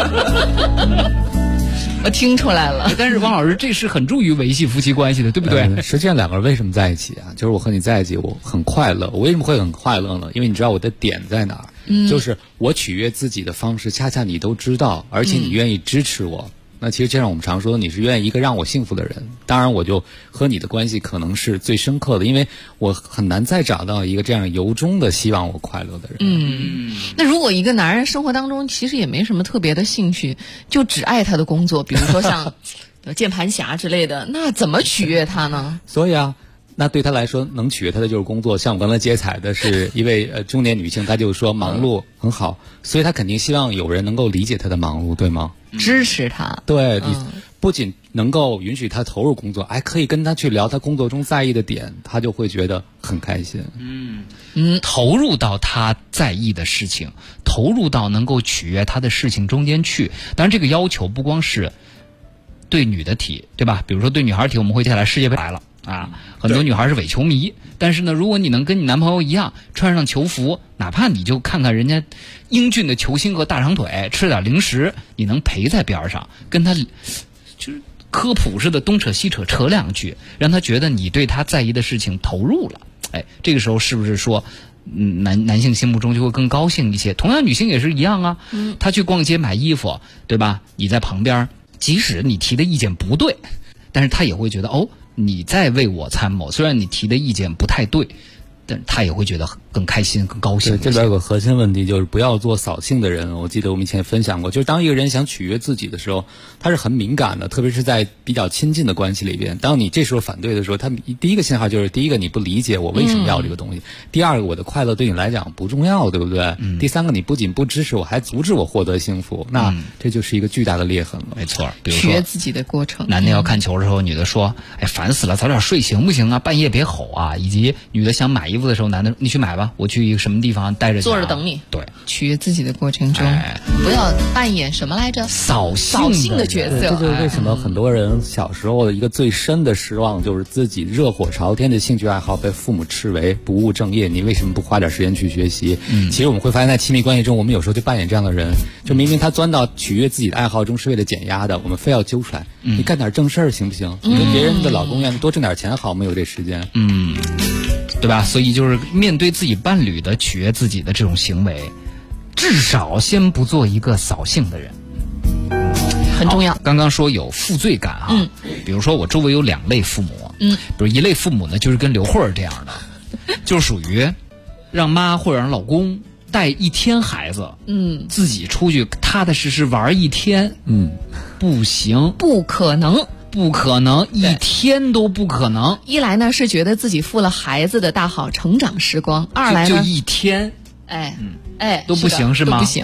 我听出来了。 但是王老师，这是很助于维系夫妻关系的，对不对？ 实际上两个人为什么在一起啊？就是我和你在一起，我很快乐。我为什么会很快乐呢？因为你知道我的点在哪儿，就是我取悦自己的方式，恰恰你都知道，而且你愿意支持我。那其实就像我们常说，你是愿意一个让我幸福的人。当然，我就和你的关系可能是最深刻的，因为我很难再找到一个这样由衷的希望我快乐的人。 那如果一个男人生活当中其实也没什么特别的兴趣，就只爱他的工作，比如说像键盘侠之类的，那怎么取悦他呢？ 所以啊，那对他来说，能取悦他的就是工作。像我刚才接彩的是一位中年女性，她就说忙碌很好，所以她肯定希望有人能够理解她的忙碌，对吗？ 支持她。 对，你不仅能够允许她投入工作，还可以跟她去聊她工作中在意的点，她就会觉得很开心。 投入到她在意的事情，投入到能够取悦她的事情中间去。当然，这个要求不光是对女的提，对吧？比如说对女孩提，我们会接下来世界杯来了。很多女孩是伪球迷，但是呢，如果你能跟你男朋友一样穿上球服，哪怕你就看看人家英俊的球星和大长腿，吃点零食，你能陪在边上，跟他就是科普似的东扯西扯，扯两句，让他觉得你对他在意的事情投入了。这个时候是不是说男性心目中就会更高兴一些？同样女性也是一样啊，她去逛街买衣服，对吧？你在旁边，即使你提的意见不对，但是她也会觉得你在为我参谋，虽然你提的意见不太对，但他也会觉得更开心、更高兴。 这边有个核心问题，就是不要做扫兴的人。我记得我们以前也分享过，就是当一个人想取悦自己的时候，他是很敏感的，特别是在比较亲近的关系里边。当你这时候反对的时候，他第一个信号就是：第一个，你不理解我为什么要这个东西；第二个，我的快乐对你来讲不重要，对不对？第三个，你不仅不支持我，还阻止我获得幸福。那这就是一个巨大的裂痕了。 没错，比如说取悦自己的过程。 男的要看球的时候，女的说：“烦死了，早点睡行不行啊？半夜别吼啊！”以及女的想买衣服的时候，男的你去买吧，我去一个什么地方待着坐着等你。 对， 取悦自己的过程中，不要扮演什么来着？ 扫兴的角色。 这就是为什么很多人小时候的一个最深的失望，就是自己热火朝天的兴趣爱好被父母斥为不务正业。你为什么不花点时间去学习？其实我们会发现，在亲密关系中，我们有时候就扮演这样的人，就明明他钻到取悦自己的爱好中是为了减压的，我们非要揪出来。你干点正事儿行不行？你跟别人的老公一样，多挣点钱好，没有这时间。 对吧？所以就是面对自己伴侣的取悦自己的这种行为，至少先不做一个扫兴的人， 很重要。 刚刚说有负罪感哈，比如说我周围有两类父母，比如一类父母呢，就是跟刘慧儿这样的，就是属于让妈或者让老公带一天孩子，自己出去踏踏实实玩一天，不行， 不可能。 不可能，一天都不可能。 一来呢是觉得自己负了孩子的大好成长时光，二来呢就一天， 都不行是吗？ 都不行。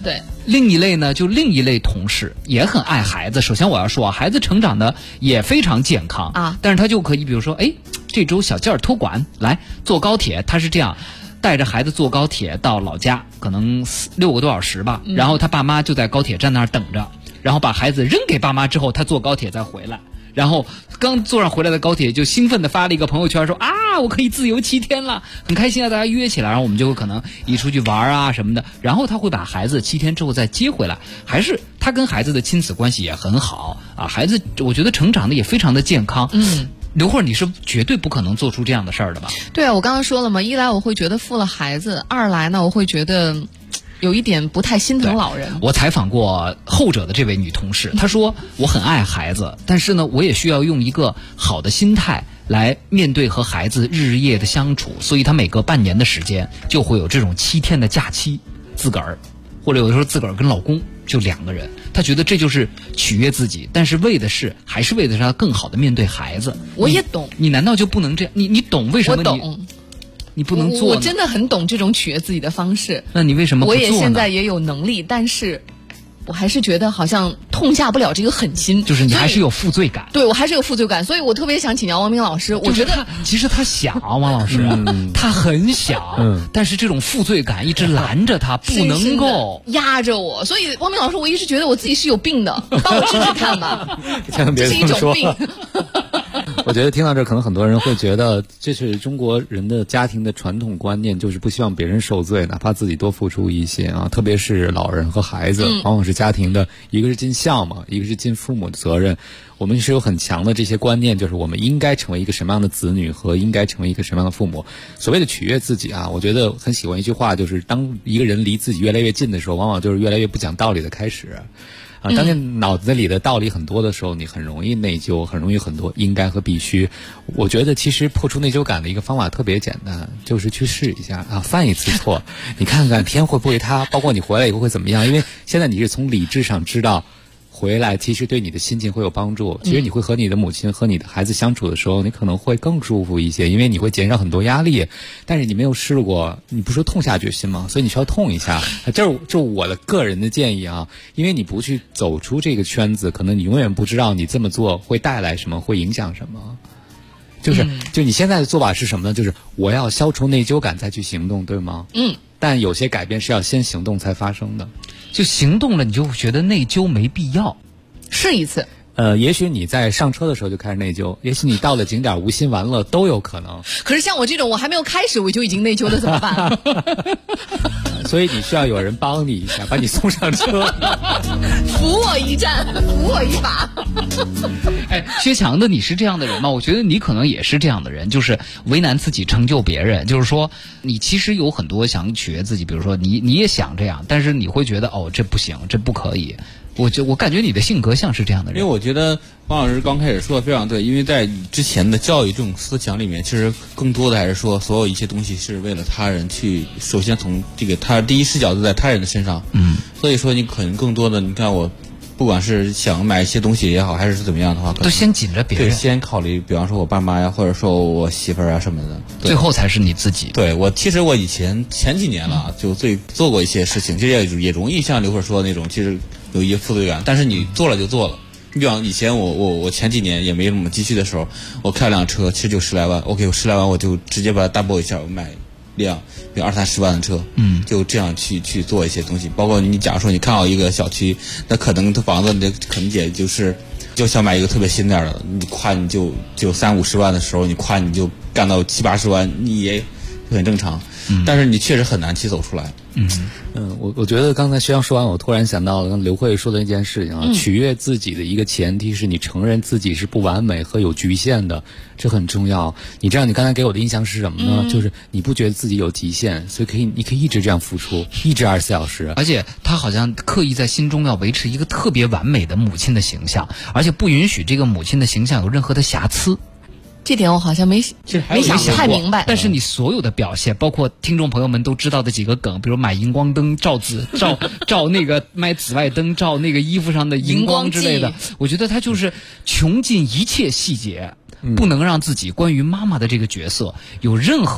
对。 另一类呢，就另一类同事也很爱孩子。首先我要说，孩子成长的也非常健康啊，但是他就可以比如说，哎，这周小劲儿托管来坐高铁，他是这样。带着孩子坐高铁到老家，可能6个多小时吧，然后他爸妈就在高铁站那儿等着，然后把孩子扔给爸妈之后，他坐高铁再回来，然后刚坐上回来的高铁就兴奋地发了一个朋友圈说啊，我可以自由7天了，很开心啊，大家约起来，然后我们就会可能一出去玩啊什么的，然后他会把孩子7天之后再接回来，还是他跟孩子的亲子关系也很好啊，孩子我觉得成长的也非常的健康。刘慧，你是绝对不可能做出这样的事儿的吧？ 对啊，我刚刚说了嘛，一来我会觉得负了孩子，二来呢我会觉得有一点不太心疼老人。 我采访过后者的这位女同事，她说我很爱孩子，但是呢我也需要用一个好的心态来面对和孩子日日夜的相处，所以她每隔半年的时间就会有这种7天的假期，自个儿或者有的时候自个儿跟老公就2个人，他觉得这就是取悦自己，但是还是为的是他更好的面对孩子。 我也懂， 你难道就不能这样？你懂为什么？ 我懂， 你不能做呢？ 我真的很懂这种取悦自己的方式。 那你为什么不做呢？ 我也现在也有能力，但是我还是觉得好像痛下不了这个狠心， 就是你还是有负罪感。 对，我还是有负罪感，所以我特别想请教王明老师。我觉得其实他想，王老师，他很想，但是这种负罪感一直拦着他，不能够压着我。所以王明老师，我一直觉得我自己是有病的，帮我治治看吧。 千万别这是一种病。 我觉得听到这，可能很多人会觉得这是中国人的家庭的传统观念，就是不希望别人受罪，哪怕自己多付出一些啊。特别是老人和孩子，往往是家庭的一个是尽孝嘛，一个是尽父母的责任。我们是有很强的这些观念，就是我们应该成为一个什么样的子女和应该成为一个什么样的父母。所谓的取悦自己啊，我觉得很喜欢一句话，就是当一个人离自己越来越近的时候，往往就是越来越不讲道理的开始。当你脑子里的道理很多的时候，你很容易内疚，很容易很多应该和必须。我觉得其实破除内疚感的一个方法特别简单，就是去试一下啊，犯一次错，你看看天会不会塌，包括你回来以后会怎么样。因为现在你是从理智上知道回来其实对你的心情会有帮助，其实你会和你的母亲和你的孩子相处的时候，你可能会更舒服一些，因为你会减少很多压力。但是你没有试过，你不是痛下决心吗？所以你需要痛一下。这是我的个人的建议啊，因为你不去走出这个圈子，可能你永远不知道你这么做会带来什么，会影响什么。就你现在的做法是什么呢？就是我要消除内疚感再去行动，对吗？但有些改变是要先行动才发生的。 就行动了，你就觉得内疚没必要。 试一次。 也许你在上车的时候就开始内疚，也许你到了景点无心玩乐都有可能。 可是像我这种，我还没有开始我就已经内疚了，怎么办？ 所以你需要有人帮你一下，把你送上车， 扶我一站，扶我一把。 哎，薛强的，你是这样的人吗？我觉得你可能也是这样的人，就是为难自己，成就别人。就是说，你其实有很多想取悦自己，比如说你也想这样，但是你会觉得哦，这不行，这不可以。我感觉你的性格像是这样的人。 因为我觉得王老师刚开始说的非常对，因为在之前的教育这种思想里面，其实更多的还是说所有一些东西是为了他人去，首先从这个他第一视角都在他人的身上。所以说你可能更多的，你看我不管是想买一些东西也好，还是怎么样的话， 都先紧着别人， 对，先考虑，比方说我爸妈呀，或者说我媳妇儿啊什么的， 最后才是你自己。 对，其实我以前几年了，就做过一些事情，其实也容易像刘慧说的那种，其实有一些负罪感，但是你做了就做了。你比方以前我前几年也没什么积蓄的时候，我开辆车其实就10来万，OK， 我10来万我就直接把它 double 一下，我买辆比如20-30万的车，就这样去做一些东西。包括你假如说你看好一个小区，那可能房子可能也就想买一个特别新点的，你夸你就30-50万的时候，你夸你就干到70-80万，你也很正常。但是你确实很难去走出来。 我觉得刚才薛阳说完，我突然想到了刚刘慧说的那件事情啊，取悦自己的一个前提是你承认自己是不完美和有局限的，这很重要。你知道你刚才给我的印象是什么呢？就是你不觉得自己有极限，所以你可以一直这样付出，一直24小时。 而且他好像刻意在心中要维持一个特别完美的母亲的形象，而且不允许这个母亲的形象有任何的瑕疵。 这点我好像没想太明白。 但是你所有的表现，包括听众朋友们都知道的几个梗，比如买荧光灯照那个买紫外灯照那个衣服上的荧光之类的，我觉得他就是穷尽一切细节，不能让自己关于妈妈的这个角色有任何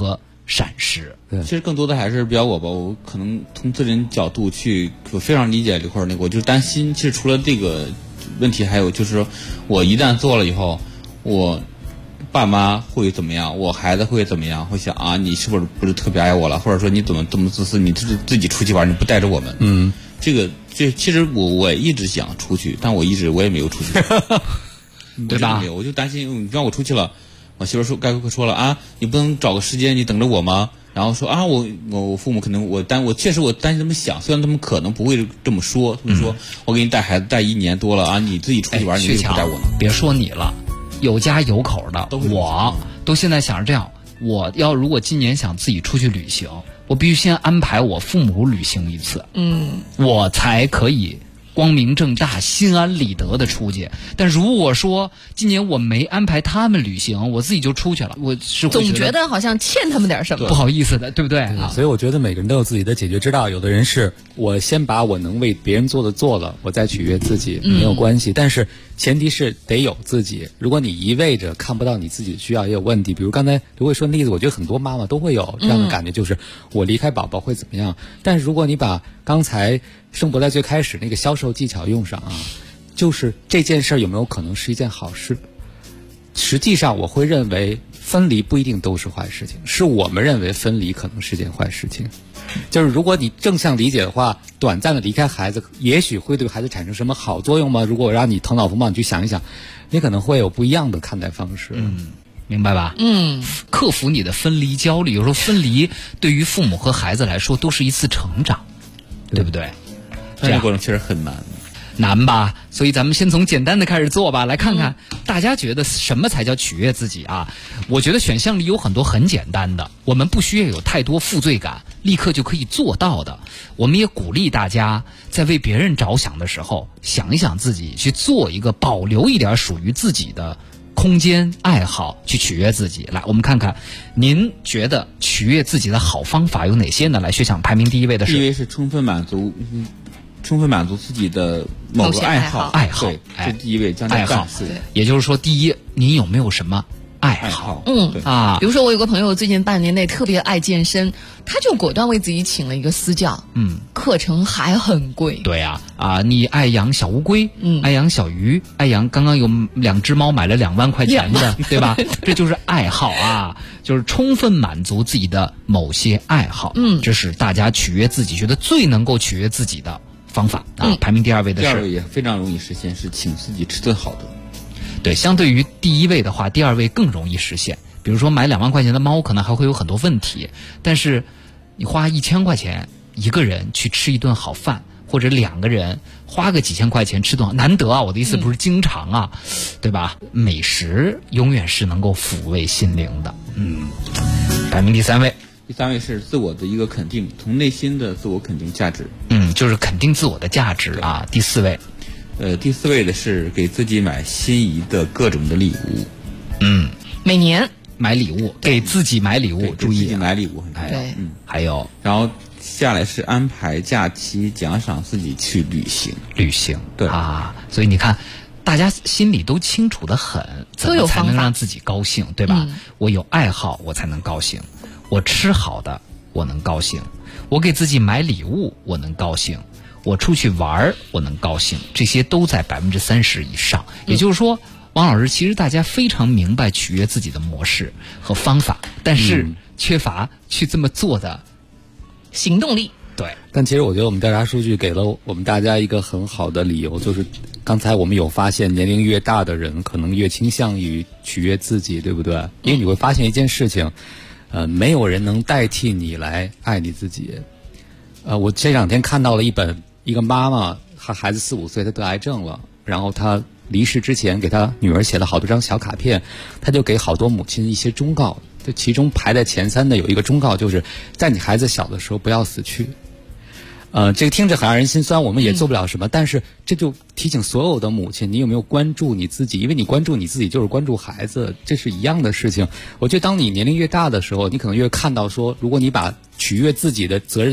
闪失。 其实更多的还是比较我吧，我可能从自人角度去，我非常理解这块那个，我就担心，其实除了这个问题，还有就是说我一旦做了以后，我爸妈会怎么样，我孩子会怎么样，会想啊，你是不是特别爱我了，或者说你怎么这么自私，你自己出去玩，你不带着我们。这其实我一直想出去，但我也没有出去， 对吧？ 我就担心，你让我出去了，我媳妇该说了啊，你不能找个时间你等着我吗？然后说啊，我父母可能我确实我担心他们想，虽然他们可能不会这么说，他们说我给你带孩子带1年多了啊，你自己出去玩，你为什么不带我呢？ 别说你了，有家有口的，我都现在想着这样，我要如果今年想自己出去旅行，我必须先安排我父母旅行一次，我才可以光明正大、心安理得的出去。但如果说今年我没安排他们旅行，我自己就出去了，我是总觉得好像欠他们点什么， 不好意思的，对不对？ 所以我觉得每个人都有自己的解决之道。有的人是我先把我能为别人做的做了，我再取悦自己，没有关系。但是前提是得有自己。如果你一味着看不到你自己的需要，也有问题。比如刚才刘慧说的例子，我觉得很多妈妈都会有这样的感觉，就是我离开宝宝会怎么样。但是如果你把刚才盛博在最开始那个销售技巧用上啊，就是这件事有没有可能是一件好事？实际上我会认为分离不一定都是坏事情，是我们认为分离可能是件坏事情。就是如果你正向理解的话，短暂的离开孩子也许会对孩子产生什么好作用吗？如果我让你头脑风暴，你去想一想，你可能会有不一样的看待方式。 明白吧？克服你的分离焦虑。有时候分离对于父母和孩子来说都是一次成长，对不对？ 这个过程确实很难吧？所以咱们先从简单的开始做吧，来看看大家觉得什么才叫取悦自己啊？我觉得选项里有很多很简单的，我们不需要有太多负罪感，立刻就可以做到的。我们也鼓励大家在为别人着想的时候，想一想自己，去做一个保留一点属于自己的空间爱好，去取悦自己。来，我们看看您觉得取悦自己的好方法有哪些呢？来，学长排名第一位的是， 第一位是充分满足自己的某个爱好，对，这第一位将近半数。 也就是说，第一，您有没有什么爱好？ 比如说我有个朋友最近半年内特别爱健身，他就果断为自己请了一个私教，课程还很贵。 对啊，你爱养小乌龟，爱养小鱼，爱养刚刚有2只猫买了2万块钱的，对吧？这就是爱好啊，就是充分满足自己的某些爱好。这是大家取悦自己觉得最能够取悦自己的方法啊。排名第二位的是， 第二位也非常容易实现，是请自己吃顿好的。 对，相对于第一位的话，第二位更容易实现。比如说买2万块钱的猫，可能还会有很多问题，但是你花1000块钱一个人去吃一顿好饭，或者2个人花个几千块钱吃顿好，难得啊！我的意思不是经常啊，对吧？美食永远是能够抚慰心灵的。排名第三位。 第三位是自我的一个肯定，从内心的自我肯定价值。 就是肯定自我的价值啊。第四位。 第四位的是给自己买心仪的各种的礼物。 每年买礼物，给自己买礼物，注意买礼物很重要。 还有， 然后下来是安排假期，奖赏自己去旅行。对啊，所以你看，大家心里都清楚得很，怎么才能让自己高兴，对吧？我有爱好，我才能高兴；我吃好的，我能高兴；我给自己买礼物，我能高兴。我出去玩我能高兴，这些都在30%以上。也就是说，王老师，其实大家非常明白取悦自己的模式和方法，但是缺乏去这么做的行动力。 对， 但其实我觉得我们调查数据给了我们大家一个很好的理由，就是刚才我们有发现，年龄越大的人可能越倾向于取悦自己，对不对？因为你会发现一件事情，没有人能代替你来爱你自己。我这2天看到了一个妈妈，她孩子4、5岁，她得癌症了，然后她离世之前给她女儿写了好多张小卡片，她就给好多母亲一些忠告，就其中排在前3的有一个忠告，就是在你孩子小的时候不要死去。这个听着很让人心酸，我们也做不了什么，但是这就提醒所有的母亲，你有没有关注你自己？因为你关注你自己就是关注孩子，这是一样的事情。我觉得当你年龄越大的时候，你可能越看到说，如果你把取悦自己的责任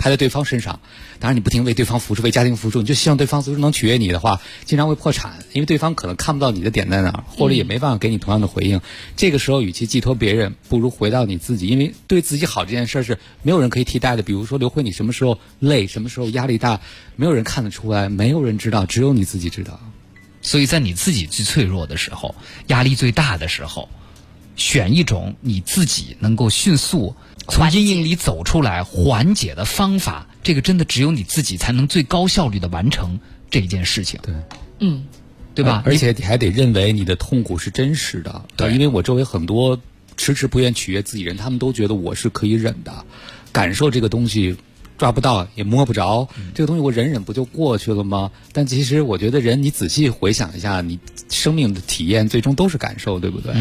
拍在对方身上。当然你不停为对方付出，为家庭付出，你就希望对方最终能取悦你的话，经常会破产，因为对方可能看不到你的点在哪儿，或者也没办法给你同样的回应。这个时候与其寄托别人，不如回到你自己，因为对自己好这件事是没有人可以替代的。比如说刘慧，你什么时候累，什么时候压力大，没有人看得出来，没有人知道，只有你自己知道。 所以在你自己最脆弱的时候，压力最大的时候，选一种你自己能够迅速从阴影里走出来缓解的方法，这个真的只有你自己才能最高效率的完成这一件事情。 对， 对吧？ 而且你还得认为你的痛苦是真实的。对，因为我周围很多迟迟不愿取悦自己人，他们都觉得我是可以忍的，感受这个东西抓不到也摸不着，这个东西我忍忍不就过去了吗？但其实我觉得人，你仔细回想一下，你生命的体验最终都是感受，对不对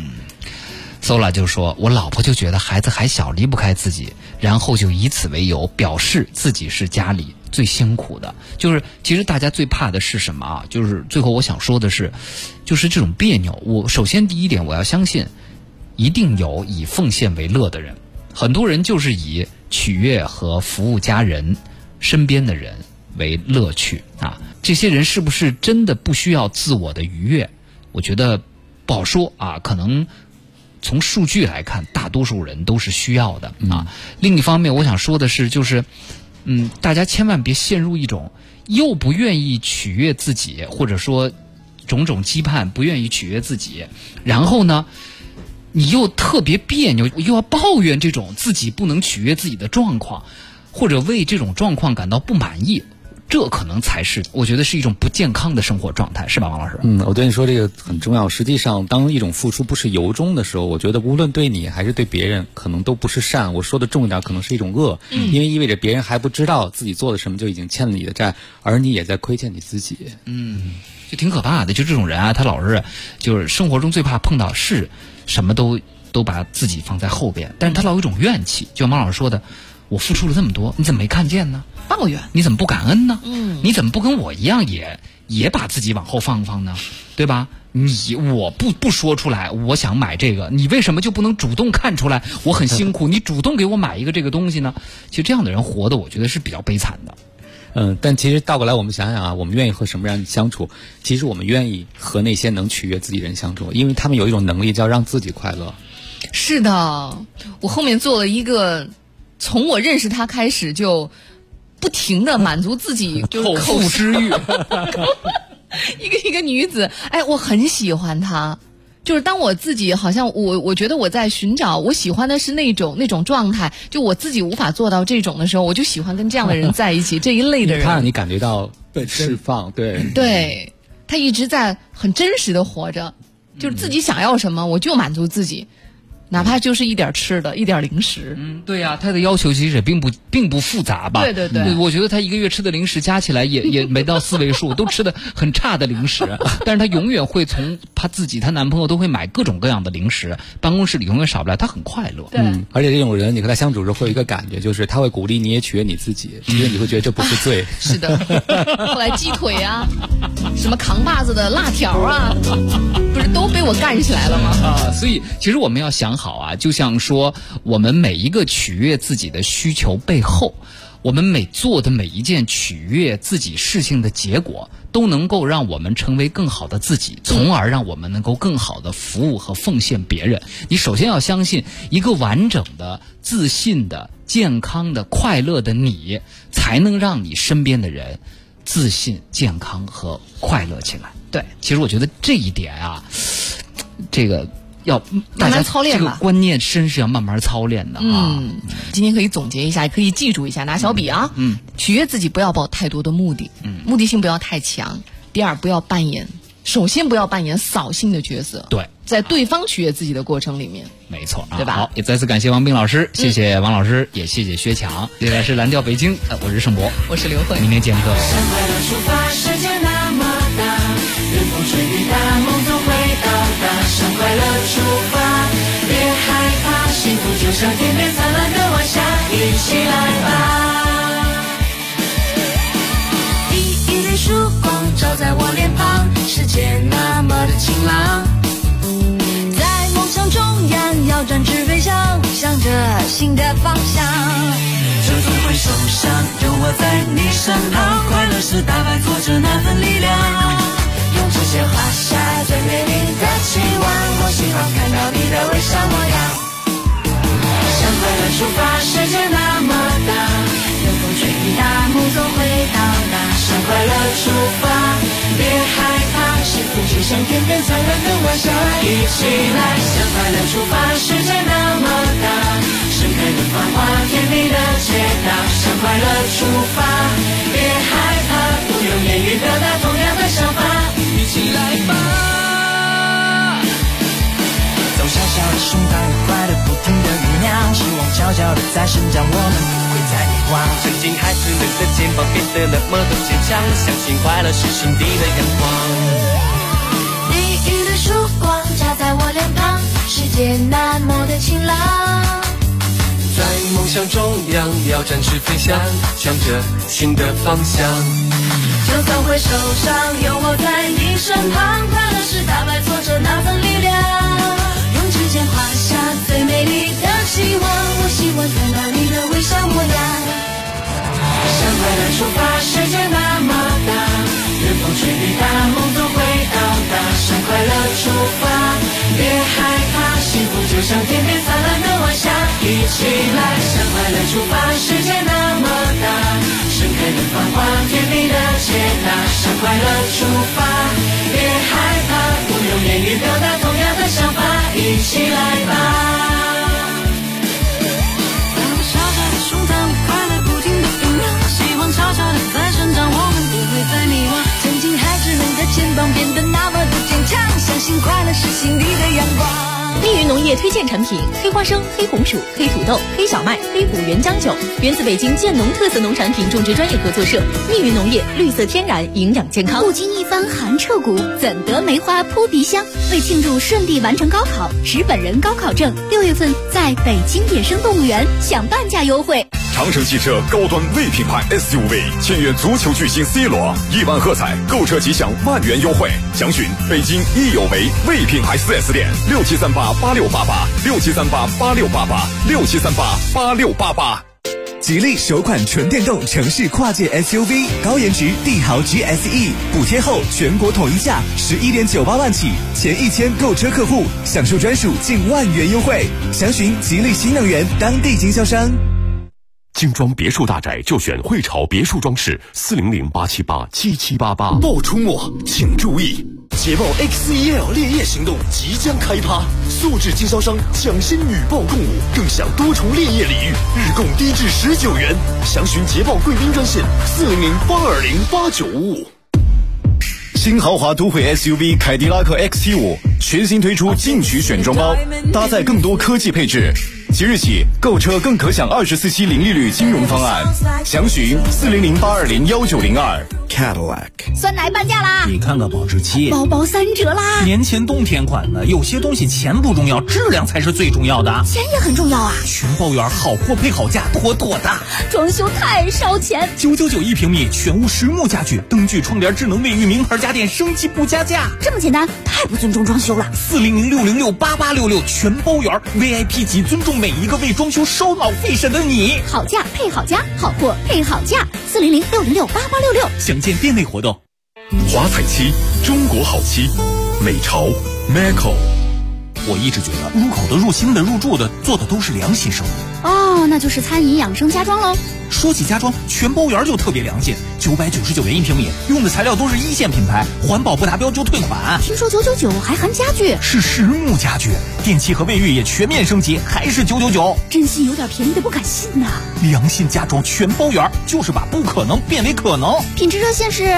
Sola 就说，我老婆就觉得孩子还小，离不开自己，然后就以此为由表示自己是家里最辛苦的。就是其实大家最怕的是什么啊？就是最后我想说的是，就是这种别扭。我首先第一点，我要相信一定有以奉献为乐的人，很多人就是以取悦和服务家人身边的人为乐趣啊。这些人是不是真的不需要自我的愉悦？我觉得不好说啊，可能从数据来看，大多数人都是需要的啊。另一方面，我想说的是，就是大家千万别陷入一种又不愿意取悦自己，或者说种种期盼不愿意取悦自己，然后呢你又特别别扭，又要抱怨这种自己不能取悦自己的状况，或者为这种状况感到不满意，这可能才是我觉得是一种不健康的生活状态，是吧，王老师？ 我对你说这个很重要。实际上，当一种付出不是由衷的时候，我觉得无论对你还是对别人，可能都不是善。我说的重一点，可能是一种恶，因为意味着别人还不知道自己做了什么就已经欠了你的债，而你也在亏欠你自己。 就挺可怕的。就这种人啊，他老是就是生活中最怕碰到是什么都把自己放在后边，但是他老有一种怨气，就像王老师说的，我付出了这么多，你怎么没看见呢？ 抱怨， 你怎么不感恩呢？你怎么不跟我一样也把自己往后放放呢？对吧？我不说出来，我想买这个，你为什么就不能主动看出来我很辛苦，你主动给我买一个这个东西呢？其实这样的人活的，我觉得是比较悲惨的。 但其实倒过来我们想想啊，我们愿意和什么人相处？其实我们愿意和那些能取悦自己人相处，因为他们有一种能力叫让自己快乐。 是的，我后面做了一个，从我认识他开始就不停的满足自己就是口腹之欲一个女子，我很喜欢她。就是当我自己好像我觉得我在寻找我喜欢的是那种状态，就我自己无法做到这种的时候，我就喜欢跟这样的人在一起这一类的人。 他让你感觉到被释放， 对，他一直在很真实的活着，就是自己想要什么我就满足自己。哪怕就是一点吃的，一点零食。 对呀，他的要求其实也并不复杂吧？ 对， 我觉得他一个月吃的零食加起来也没到4位数，都吃的很差的零食。但是他永远会从她男朋友都会买各种各样的零食，办公室里永远少不了，他很快乐。 而且这种人你和他相处时候会有一个感觉，就是他会鼓励你也取悦你自己，因为你会觉得这不是罪。 是的，后来鸡腿啊，什么扛把子的辣条啊，不是都被我干起来了吗？ 所以其实我们要想好啊，就像说我们每一个取悦自己的需求背后，我们做的每一件取悦自己事情的结果，都能够让我们成为更好的自己，从而让我们能够更好的服务和奉献别人。你首先要相信，一个完整的、自信的、健康的、快乐的你，才能让你身边的人自信、健康和快乐起来。 对， 其实我觉得这一点啊，这个要慢慢操练吧， 这个观念真是要慢慢操练的啊。 今天可以总结一下，也可以记住一下，拿小笔啊。取悦自己不要抱太多的目的，目的性不要太强。第二，首先不要扮演扫兴的角色。 对， 在对方取悦自己的过程里面， 没错啊， 对吧？ 好，也再次感谢王斌老师，谢谢王老师，也谢谢薛强。接下来是蓝调北京，我是盛博， 我是刘慧， 明天见各位。 任风吹雨打，梦总会到达。向快乐出发，别害怕，幸福就像天边灿烂的晚霞，一起来吧。第一缕曙光照在我脸庞，世界那么的晴朗。在梦想中央，要展翅飞翔，向着新的方向。这总会手上，有我在你身旁，快乐是打败挫折那份力量。用指尖画下最美丽的期望，我喜欢看到你的微笑模样。向快乐出发，世界那么大，任风吹雨打，梦总会到达。向快乐出发，别害怕，幸福就像天边灿烂的晚霞。一起来，向快乐出发，世界那么大，盛开的繁华，甜蜜的解答。向快乐出发，别害怕，不用言语表达同样的想法，一起来吧。走小小的胸膛，快乐不停地酝酿，希望悄悄地在生长，我们不会再迷惘。曾经孩子们的肩膀变得那么的坚强，相信快乐是心底的阳光。 你予的曙光照在我脸庞，世界那么的晴朗。 在梦想中央要展翅飞翔，向着新的方向。 就算回首上有我在你身旁，快乐是打败挫折那份力量。用指尖画下最美丽的希望，我喜欢看到你的微笑模样。 向快乐出发，世界那么大，任风吹雨打，梦总会到达。向快乐出发，别害怕，幸福就像天边灿烂的晚霞。一起来，向快乐出发，世界那么大，盛开的繁华，甜蜜的解答。向快乐出发，别害怕，不用言语表达同样的想法，一起来吧。 胸膛，快乐不停地酝酿，希望悄悄地在生长，我们不会再迷惘。曾经孩子们的肩膀变得那么的坚强，相信快乐是心底的阳光。 密云农业推荐产品：黑花生、黑红薯、黑土豆、黑小麦、黑虎原浆酒，源自北京建农特色农产品种植专业合作社。密云农业，绿色天然，营养健康。 不经一番寒彻骨，怎得梅花扑鼻香？为庆祝顺利完成高考，持本人高考证，6月份在北京野生动物园享半价优惠。 长城汽车高端魏品牌 SUV 签约足球巨星 C 罗，1万喝彩，购车即享万元优惠。详询北京益有为魏品牌 4S 店，67388688，67388688，67388688。 吉利首款纯电动城市跨界 SUV 高颜值帝豪 GSE， 补贴后全国统一价11.98万起，前1000购车客户享受专属近万元优惠。详询吉利新能源当地经销商。 精装别墅大宅就选汇潮别墅装饰，400-878-7788。 爆出没，请注意！捷豹 X1L 烈焰行动即将开趴，素质经销商抢先女豹共舞，更享多重烈焰礼遇，日供低至19元。详询捷豹贵宾专线400-820-8955。新豪华都会 SUV 凯迪拉克 XT5 全新推出进取选装包，搭载更多科技配置。即日起购车更可享24期零利率金融方案，详询400-820-1902。 Cadillac 酸奶半价啦！ 你看看保质期， 包包3折啦！ 年前冬天款的，有些东西钱不重要，质量才是最重要的。 钱也很重要啊！ 全包圆，好货配好价，妥妥的。 装修太烧钱 ，999一平米，全屋实木家具，灯具、窗帘、智能卫浴，名牌家电，升级不加价。 这么简单，太不尊重装修了。 400-606-8866全包圆 ，VIP 级，尊重每一个为装修烧脑费神的你。 好价配好家，好货配好价，400-606-8866。 详见店内活动。 华彩漆，中国好漆，美潮 Macco。 我一直觉得入口的、入心的、入住的，做的都是良心生意。 哦，那就是餐饮养生家装喽。 说起家装，全包圆就特别良心，999元一平米，用的材料都是1线品牌，环保不达标就退款。 听说999还含家具， 是实木家具，电器和卫浴也全面升级，还是999。 真心有点便宜的不敢信呐。 良心家装全包圆，就是把不可能变为可能。 品质热线是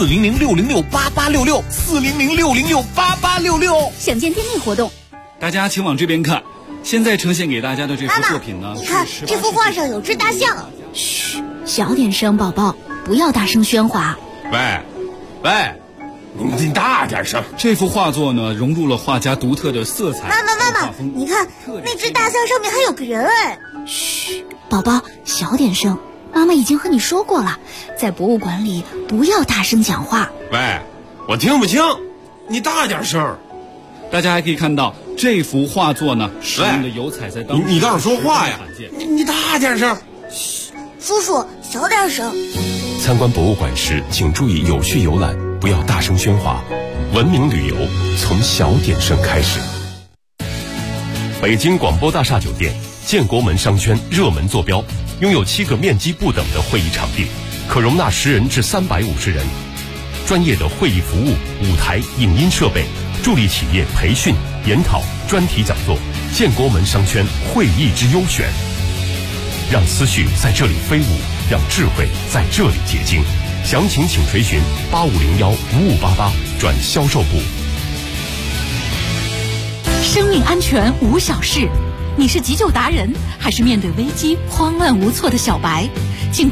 400-606-8866，400-606-8866。 详见店内活动。 大家请往这边看，现在呈现给大家的这幅作品呢， 你看这幅画上有只大象。嘘，小点声，宝宝，不要大声喧哗。 喂，你大点声。这幅画作呢，融入了画家独特的色彩。 妈妈，你看那只大象上面还有个人哎。嘘，宝宝，小点声。妈妈已经和你说过了，在博物馆里不要大声讲话。 喂，我听不清，你大点声。大家还可以看到这幅画作呢，使用的油彩在当中。 你倒是说话呀！你大点声。 叔叔，小点声。 参观博物馆时，请注意有序游览，不要大声喧哗。文明旅游从小点声开始。北京广播大厦酒店建国门商圈热门坐标，拥有7个面积不等的会议场地，可容纳10人至350人。专业的会议服务、舞台、影音设备，助力企业培训、研讨、专题讲座。建国门商圈会议之优选，让思绪在这里飞舞，让智慧在这里结晶。详情请垂询8501-5588转销售部。 生命安全无小事，你是急救达人，还是面对危机慌乱无措的小白？请